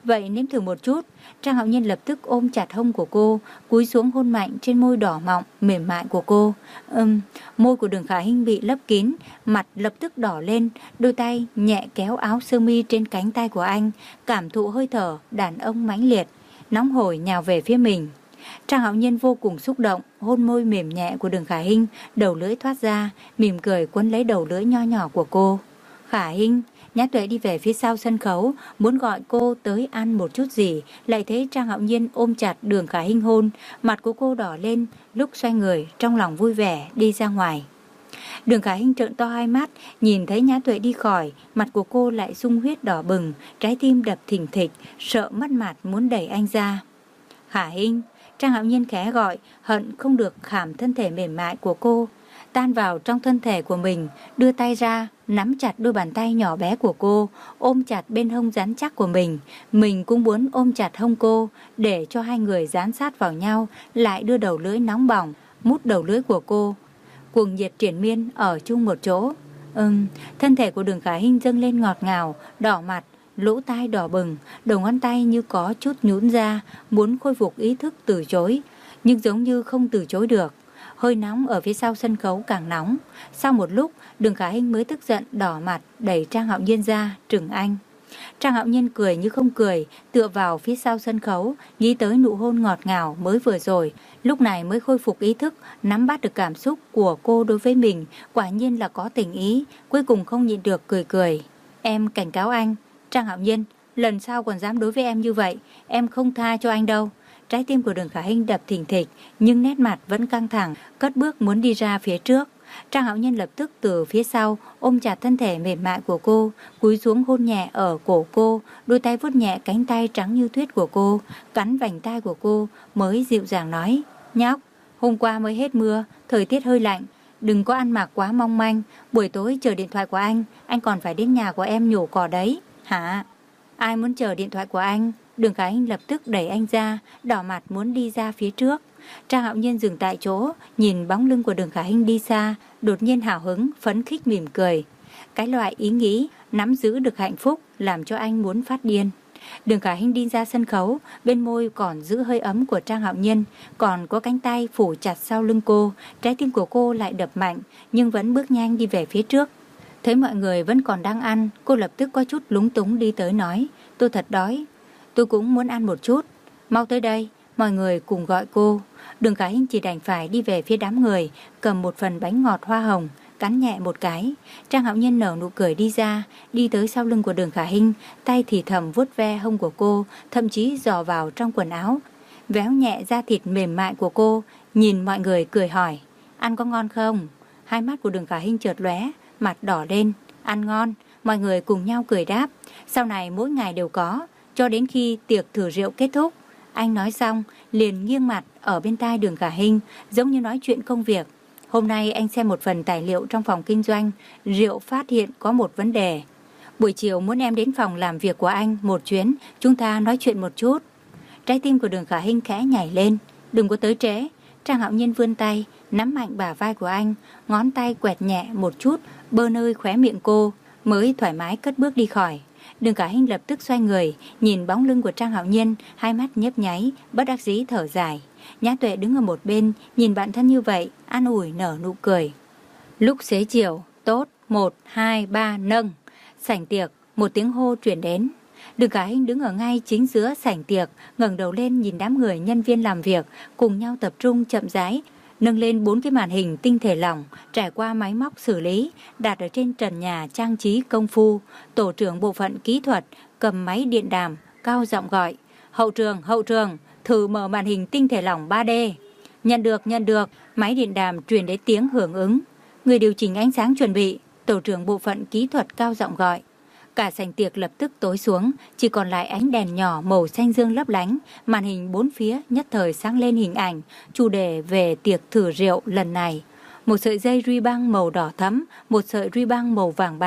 Vậy nếm thử một chút. Trang Hạo Nhiên lập tức ôm chặt hông của cô, cúi xuống hôn mạnh trên môi đỏ mọng, mềm mại của cô. Ừm, môi của Đường Khả Hinh bị lấp kín, mặt lập tức đỏ lên, đôi tay nhẹ kéo áo sơ mi trên cánh tay của anh, cảm thụ hơi thở đàn ông mãnh liệt, nóng hổi nhào về phía mình. Trang Hạo Nhiên vô cùng xúc động, hôn môi mềm nhẹ của Đường Khả Hinh, đầu lưỡi thoát ra, mỉm cười quấn lấy đầu lưỡi nho nhỏ của cô. Khả Hinh. Nhã Tuệ đi về phía sau sân khấu, muốn gọi cô tới ăn một chút gì, lại thấy Trang Hạo Nhiên ôm chặt Đường Khả Hinh hôn, mặt của cô đỏ lên, lúc xoay người, trong lòng vui vẻ, đi ra ngoài. Đường Khả Hinh trợn to hai mắt, nhìn thấy Nhã Tuệ đi khỏi, mặt của cô lại sung huyết đỏ bừng, trái tim đập thình thịch, sợ mất mặt muốn đẩy anh ra. Khả Hinh, Trang Hạo Nhiên khẽ gọi, hận không được khảm thân thể mềm mại của cô, tan vào trong thân thể của mình, đưa tay ra, nắm chặt đôi bàn tay nhỏ bé của cô, ôm chặt bên hông rắn chắc của mình. Mình cũng muốn ôm chặt hông cô, để cho hai người dán sát vào nhau, lại đưa đầu lưỡi nóng bỏng, mút đầu lưỡi của cô. Cuồng nhiệt triển miên ở chung một chỗ. Ừm, thân thể của Đường Khả Hinh dâng lên ngọt ngào, đỏ mặt, lỗ tai đỏ bừng, đầu ngón tay như có chút nhũn ra, muốn khôi phục ý thức từ chối, nhưng giống như không từ chối được. Hơi nóng ở phía sau sân khấu càng nóng. Sau một lúc, Đường Khả Hinh mới tức giận đỏ mặt đẩy Trang Hạo Nhiên ra, trừng anh. Trang Hạo Nhiên cười như không cười, tựa vào phía sau sân khấu, nghĩ tới nụ hôn ngọt ngào mới vừa rồi, lúc này mới khôi phục ý thức, nắm bắt được cảm xúc của cô đối với mình, quả nhiên là có tình ý, cuối cùng không nhịn được cười cười. Em cảnh cáo anh, Trang Hạo Nhiên, lần sau còn dám đối với em như vậy, em không tha cho anh đâu. Trái tim của Đường Khả Hinh đập thình thịch, nhưng nét mặt vẫn căng thẳng, cất bước muốn đi ra phía trước. Trang Hạo Nhiên lập tức từ phía sau ôm chặt thân thể mềm mại của cô, cúi xuống hôn nhẹ ở cổ cô, đôi tay vuốt nhẹ cánh tay trắng như tuyết của cô, cắn vành tai của cô, mới dịu dàng nói: "Nhóc, hôm qua mới hết mưa, thời tiết hơi lạnh, đừng có ăn mặc quá mong manh, buổi tối chờ điện thoại của anh, anh còn phải đến nhà của em nhổ cỏ đấy." "Hả? Ai muốn chờ điện thoại của anh?" Đường Khả Hinh lập tức đẩy anh ra, đỏ mặt muốn đi ra phía trước. Trang Hạo Nhiên dừng tại chỗ, nhìn bóng lưng của Đường Khả Hinh đi xa, đột nhiên hào hứng, phấn khích mỉm cười. Cái loại ý nghĩ nắm giữ được hạnh phúc làm cho anh muốn phát điên. Đường Khả Hinh đi ra sân khấu, bên môi còn giữ hơi ấm của Trang Hạo Nhiên, còn có cánh tay phủ chặt sau lưng cô, trái tim của cô lại đập mạnh, nhưng vẫn bước nhanh đi về phía trước. Thấy mọi người vẫn còn đang ăn, cô lập tức có chút lúng túng đi tới nói: "Tôi thật đói, tôi cũng muốn ăn một chút." "Mau tới đây." Mọi người cùng gọi cô. Đường Khả Hinh chỉ đành phải đi về phía đám người, cầm một phần bánh ngọt hoa hồng, cắn nhẹ một cái. Trang Hạo Nhiên nở nụ cười đi ra, đi tới sau lưng của Đường Khả Hinh, tay thì thầm vuốt ve hông của cô, thậm chí dò vào trong quần áo, véo nhẹ da thịt mềm mại của cô, nhìn mọi người cười hỏi: "Ăn có ngon không?" Hai mắt của Đường Khả Hinh chợt lóe, mặt đỏ lên. "Ăn ngon." Mọi người cùng nhau cười đáp. Sau này mỗi ngày đều có, cho đến khi tiệc thử rượu kết thúc. Anh nói xong, liền nghiêng mặt ở bên tai Đường Khả Hinh, giống như nói chuyện công việc. "Hôm nay anh xem một phần tài liệu trong phòng kinh doanh, rượu phát hiện có một vấn đề. Buổi chiều muốn em đến phòng làm việc của anh một chuyến, chúng ta nói chuyện một chút." Trái tim của Đường Khả Hinh khẽ nhảy lên. "Đừng có tới trễ." Trang Hạo Nhiên vươn tay, nắm mạnh bả vai của anh, ngón tay quẹt nhẹ một chút, bơ nơi khóe miệng cô, mới thoải mái cất bước đi khỏi. Đường Khả Hinh lập tức xoay người, nhìn bóng lưng của Trang Hạo Nhiên, hai mắt nhấp nháy, bất đắc dĩ thở dài. Nhã Tuệ đứng ở một bên, nhìn bạn thân như vậy, an ủi nở nụ cười. Lúc xế chiều, tốt, một, hai, ba, nâng. Sảnh tiệc, một tiếng hô truyền đến. Đường Khả Hinh đứng ở ngay chính giữa sảnh tiệc, ngẩng đầu lên nhìn đám người nhân viên làm việc, cùng nhau tập trung chậm rãi, nâng lên bốn cái màn hình tinh thể lỏng, trải qua máy móc xử lý, đặt ở trên trần nhà trang trí công phu. Tổ trưởng bộ phận kỹ thuật cầm máy điện đàm, cao giọng gọi: "Hậu trường, hậu trường, thử mở màn hình tinh thể lỏng ba D." "Nhận được, nhận được." Máy điện đàm truyền đến tiếng hưởng ứng. "Người điều chỉnh ánh sáng chuẩn bị." Tổ trưởng bộ phận kỹ thuật cao giọng gọi. Cả sảnh tiệc lập tức tối xuống, chỉ còn lại ánh đèn nhỏ màu xanh dương lấp lánh, màn hình bốn phía nhất thời sáng lên hình ảnh, chủ đề về tiệc thử rượu lần này. Một sợi dây ruy băng màu đỏ thẫm, một sợi ruy băng màu vàng bạc,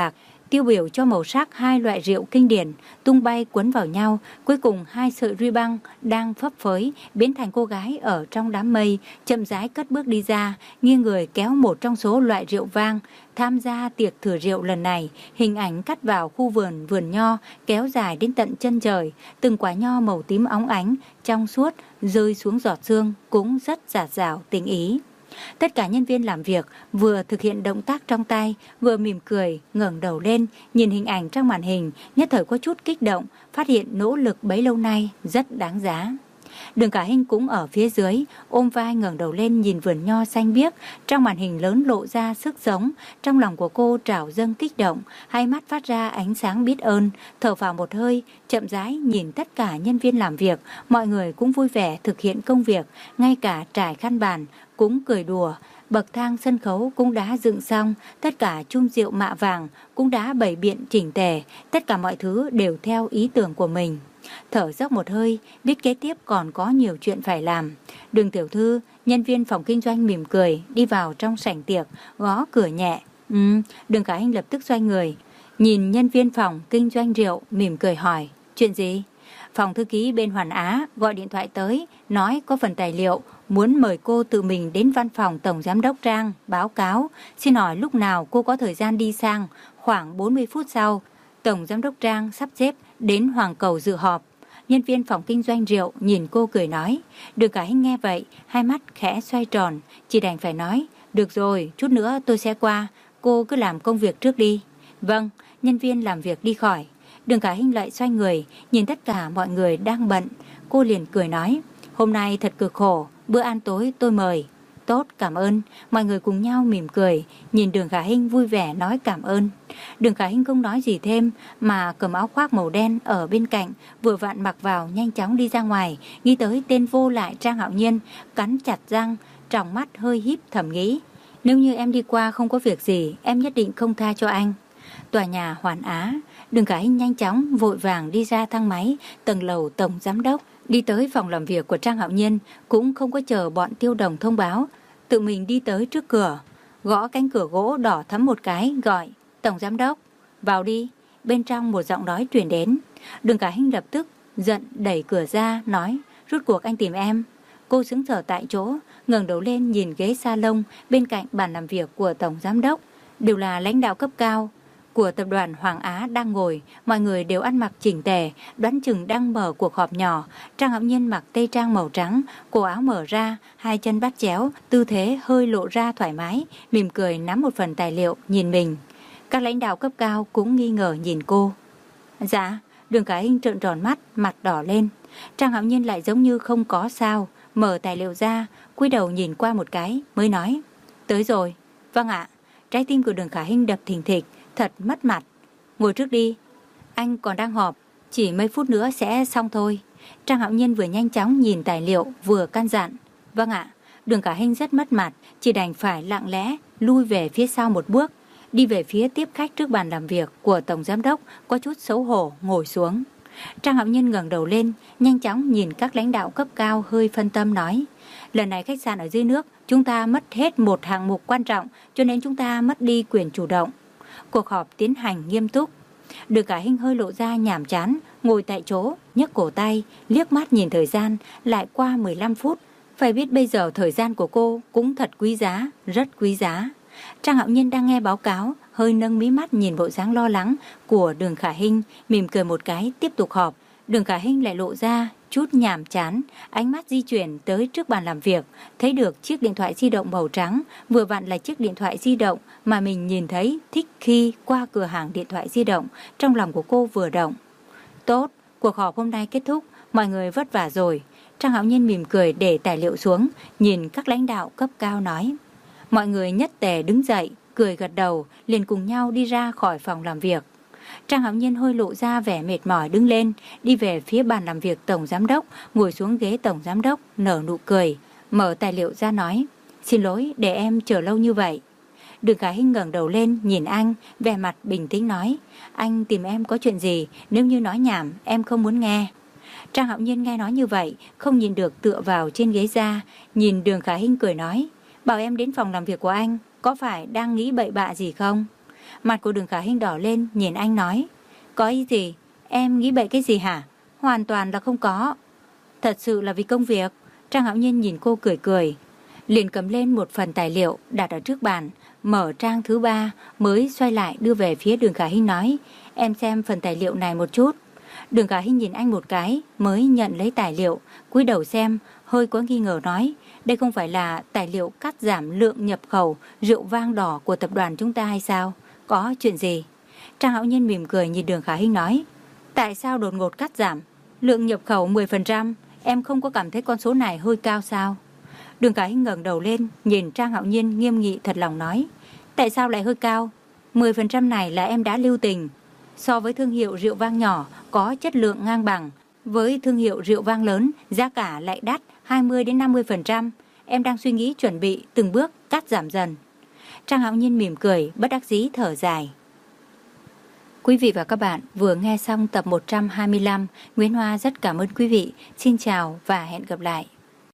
tiêu biểu cho màu sắc hai loại rượu kinh điển tung bay cuốn vào nhau. Cuối cùng hai sợi ruy băng đang phấp phới biến thành cô gái ở trong đám mây, chậm rãi cất bước đi ra, nghiêng người kéo một trong số loại rượu vang. Tham gia tiệc thử rượu lần này, hình ảnh cắt vào khu vườn vườn nho kéo dài đến tận chân trời. Từng quả nho màu tím óng ánh trong suốt rơi xuống giọt sương cũng rất dạt dào tình ý. Tất cả nhân viên làm việc vừa thực hiện động tác trong tay, vừa mỉm cười, ngẩng đầu lên, nhìn hình ảnh trong màn hình, nhất thời có chút kích động, phát hiện nỗ lực bấy lâu nay rất đáng giá. Đường Khả Hinh cũng ở phía dưới, ôm vai ngẩng đầu lên nhìn vườn nho xanh biếc, trong màn hình lớn lộ ra sức sống, trong lòng của cô trào dâng kích động, hai mắt phát ra ánh sáng biết ơn, thở vào một hơi, chậm rãi nhìn tất cả nhân viên làm việc, mọi người cũng vui vẻ thực hiện công việc, ngay cả trải khăn bàn cũng cười đùa. Bậc thang sân khấu cũng đã dựng xong, tất cả chum rượu mạ vàng cũng đã bày biện chỉnh tề, tất cả mọi thứ đều theo ý tưởng của mình. Thở dốc một hơi, biết kế tiếp còn có nhiều chuyện phải làm. Đường tiểu thư, nhân viên phòng kinh doanh mỉm cười, đi vào trong sảnh tiệc, gõ cửa nhẹ. Ừ, Đường Khả Hinh lập tức xoay người, nhìn nhân viên phòng kinh doanh rượu, mỉm cười hỏi, chuyện gì? Phòng thư ký bên Hoàn Á gọi điện thoại tới, nói có phần tài liệu, muốn mời cô tự mình đến văn phòng Tổng Giám đốc Trang báo cáo. Xin hỏi lúc nào cô có thời gian đi sang? Khoảng bốn mươi phút sau, Tổng Giám đốc Trang sắp xếp đến Hoàng Cầu dự họp. Nhân viên phòng kinh doanh rượu nhìn cô cười nói. Đường Khả Hinh nghe vậy, hai mắt khẽ xoay tròn, chỉ đành phải nói, được rồi, chút nữa tôi sẽ qua, cô cứ làm công việc trước đi. Vâng, nhân viên làm việc đi khỏi. Đường Khả Hinh lại xoay người, nhìn tất cả mọi người đang bận, cô liền cười nói, hôm nay thật cực khổ, bữa ăn tối tôi mời. Tốt, cảm ơn. Mọi người cùng nhau mỉm cười, nhìn Đường Khả Hinh vui vẻ nói cảm ơn. Đường Khả Hinh không nói gì thêm, mà cầm áo khoác màu đen ở bên cạnh, vừa vặn mặc vào nhanh chóng đi ra ngoài, nghĩ tới tên vô lại Trang Hạo Nhiên, cắn chặt răng, tròng mắt hơi híp thầm nghĩ, nếu như em đi qua không có việc gì, em nhất định không tha cho anh. Tòa nhà Hoàn Á, Đường Khả Hinh nhanh chóng vội vàng đi ra thang máy, tầng lầu Tổng Giám đốc, đi tới phòng làm việc của Trang Hạo Nhiên, cũng không có chờ bọn Tiêu Đồng thông báo, tự mình đi tới trước cửa, gõ cánh cửa gỗ đỏ thẫm một cái, gọi, Tổng Giám đốc, vào đi. Bên trong một giọng nói truyền đến. Đường Khả Hinh lập tức giận đẩy cửa ra, nói, rốt cuộc anh tìm em. Cô sững sờ tại chỗ, ngẩng đầu lên nhìn ghế salon bên cạnh bàn làm việc của Tổng Giám đốc, đều là lãnh đạo cấp cao của tập đoàn Hoàng Á đang ngồi, mọi người đều ăn mặc chỉnh tề, đoán chừng đang mở cuộc họp nhỏ. Trang Hạo Nhiên mặc tây trang màu trắng, cổ áo mở ra, hai chân bắt chéo, tư thế hơi lộ ra thoải mái, mỉm cười nắm một phần tài liệu nhìn mình. Các lãnh đạo cấp cao cũng nghi ngờ nhìn cô. Dạ, Đường Khả Hinh trợn tròn mắt, mặt đỏ lên. Trang Hạo Nhiên lại giống như không có sao, mở tài liệu ra, cúi đầu nhìn qua một cái, mới nói, tới rồi. Vâng ạ. Trái tim của Đường Khả Hinh đập thình thịch, thật mất mặt. Ngồi trước đi, anh còn đang họp, chỉ mấy phút nữa sẽ xong thôi. Trang Hạo Nhiên vừa nhanh chóng nhìn tài liệu, vừa căn dặn. Vâng ạ. Đường Khả Hinh rất mất mặt, chỉ đành phải lặng lẽ lui về phía sau một bước, đi về phía tiếp khách trước bàn làm việc của Tổng Giám đốc, có chút xấu hổ ngồi xuống. Trang Hạo Nhiên ngẩng đầu lên, nhanh chóng nhìn các lãnh đạo cấp cao, hơi phân tâm nói, lần này khách sạn ở dưới nước chúng ta mất hết một hạng mục quan trọng, cho nên chúng ta mất đi quyền chủ động. Cuộc họp tiến hành nghiêm túc. Đường Khả Hinh hơi lộ ra nhàm chán, ngồi tại chỗ, nhấc cổ tay, liếc mắt nhìn thời gian, lại qua mười lăm phút. Phải biết bây giờ thời gian của cô cũng thật quý giá, rất quý giá. Trang Hạo Nhiên đang nghe báo cáo, hơi nâng mí mắt nhìn bộ dáng lo lắng của Đường Khả Hinh, mỉm cười một cái, tiếp tục họp. Đường Khả Hinh lại lộ ra chút nhàm chán, ánh mắt di chuyển tới trước bàn làm việc, thấy được chiếc điện thoại di động màu trắng, vừa vặn là chiếc điện thoại di động mà mình nhìn thấy thích khi qua cửa hàng điện thoại di động. Trong lòng của cô vừa động. Tốt, cuộc họp hôm nay kết thúc, mọi người vất vả rồi. Trang Hạo Nhiên mỉm cười để tài liệu xuống, nhìn các lãnh đạo cấp cao nói. Mọi người nhất tề đứng dậy, cười gật đầu, liền cùng nhau đi ra khỏi phòng làm việc. Trang Hạo Nhiên hơi lộ ra vẻ mệt mỏi đứng lên, đi về phía bàn làm việc Tổng Giám đốc, ngồi xuống ghế Tổng Giám đốc, nở nụ cười, mở tài liệu ra nói, xin lỗi để em chờ lâu như vậy. Đường Khả Hinh ngẩng đầu lên nhìn anh, vẻ mặt bình tĩnh nói, anh tìm em có chuyện gì, nếu như nói nhảm em không muốn nghe. Trang Hạo Nhiên nghe nói như vậy, không nhìn được tựa vào trên ghế ra, nhìn Đường Khả Hinh cười nói, bảo em đến phòng làm việc của anh, có phải đang nghĩ bậy bạ gì không? Mặt của Đường Khả Hinh đỏ lên, nhìn anh nói, có ý gì? Em nghĩ bậy cái gì hả? Hoàn toàn là không có. Thật sự là vì công việc. Trang Hạo Nhiên nhìn cô cười cười, liền cầm lên một phần tài liệu đặt ở trước bàn, mở trang thứ ba mới xoay lại đưa về phía Đường Khả Hinh nói, em xem phần tài liệu này một chút. Đường Khả Hinh nhìn anh một cái mới nhận lấy tài liệu, cúi đầu xem, hơi có nghi ngờ nói, đây không phải là tài liệu cắt giảm lượng nhập khẩu rượu vang đỏ của tập đoàn chúng ta hay sao? Có chuyện gì? Trang Hạo Nhiên mỉm cười nhìn Đường Khả Hinh nói, tại sao đột ngột cắt giảm lượng nhập khẩu mười phần trăm? Em không có cảm thấy con số này hơi cao sao? Đường Khả Hinh ngẩng đầu lên nhìn Trang Hạo Nhiên nghiêm nghị thật lòng nói, tại sao lại hơi cao? mười phần trăm này là em đã lưu tình. So với thương hiệu rượu vang nhỏ có chất lượng ngang bằng, với thương hiệu rượu vang lớn giá cả lại đắt hai mươi đến năm mươi phần trăm. Em đang suy nghĩ chuẩn bị từng bước cắt giảm dần. Trang Hạo Nhiên mỉm cười, bất đắc dĩ thở dài. Quý vị và các bạn vừa nghe xong tập một trăm hai mươi lăm. Nguyễn Hoa rất cảm ơn quý vị. Xin chào và hẹn gặp lại.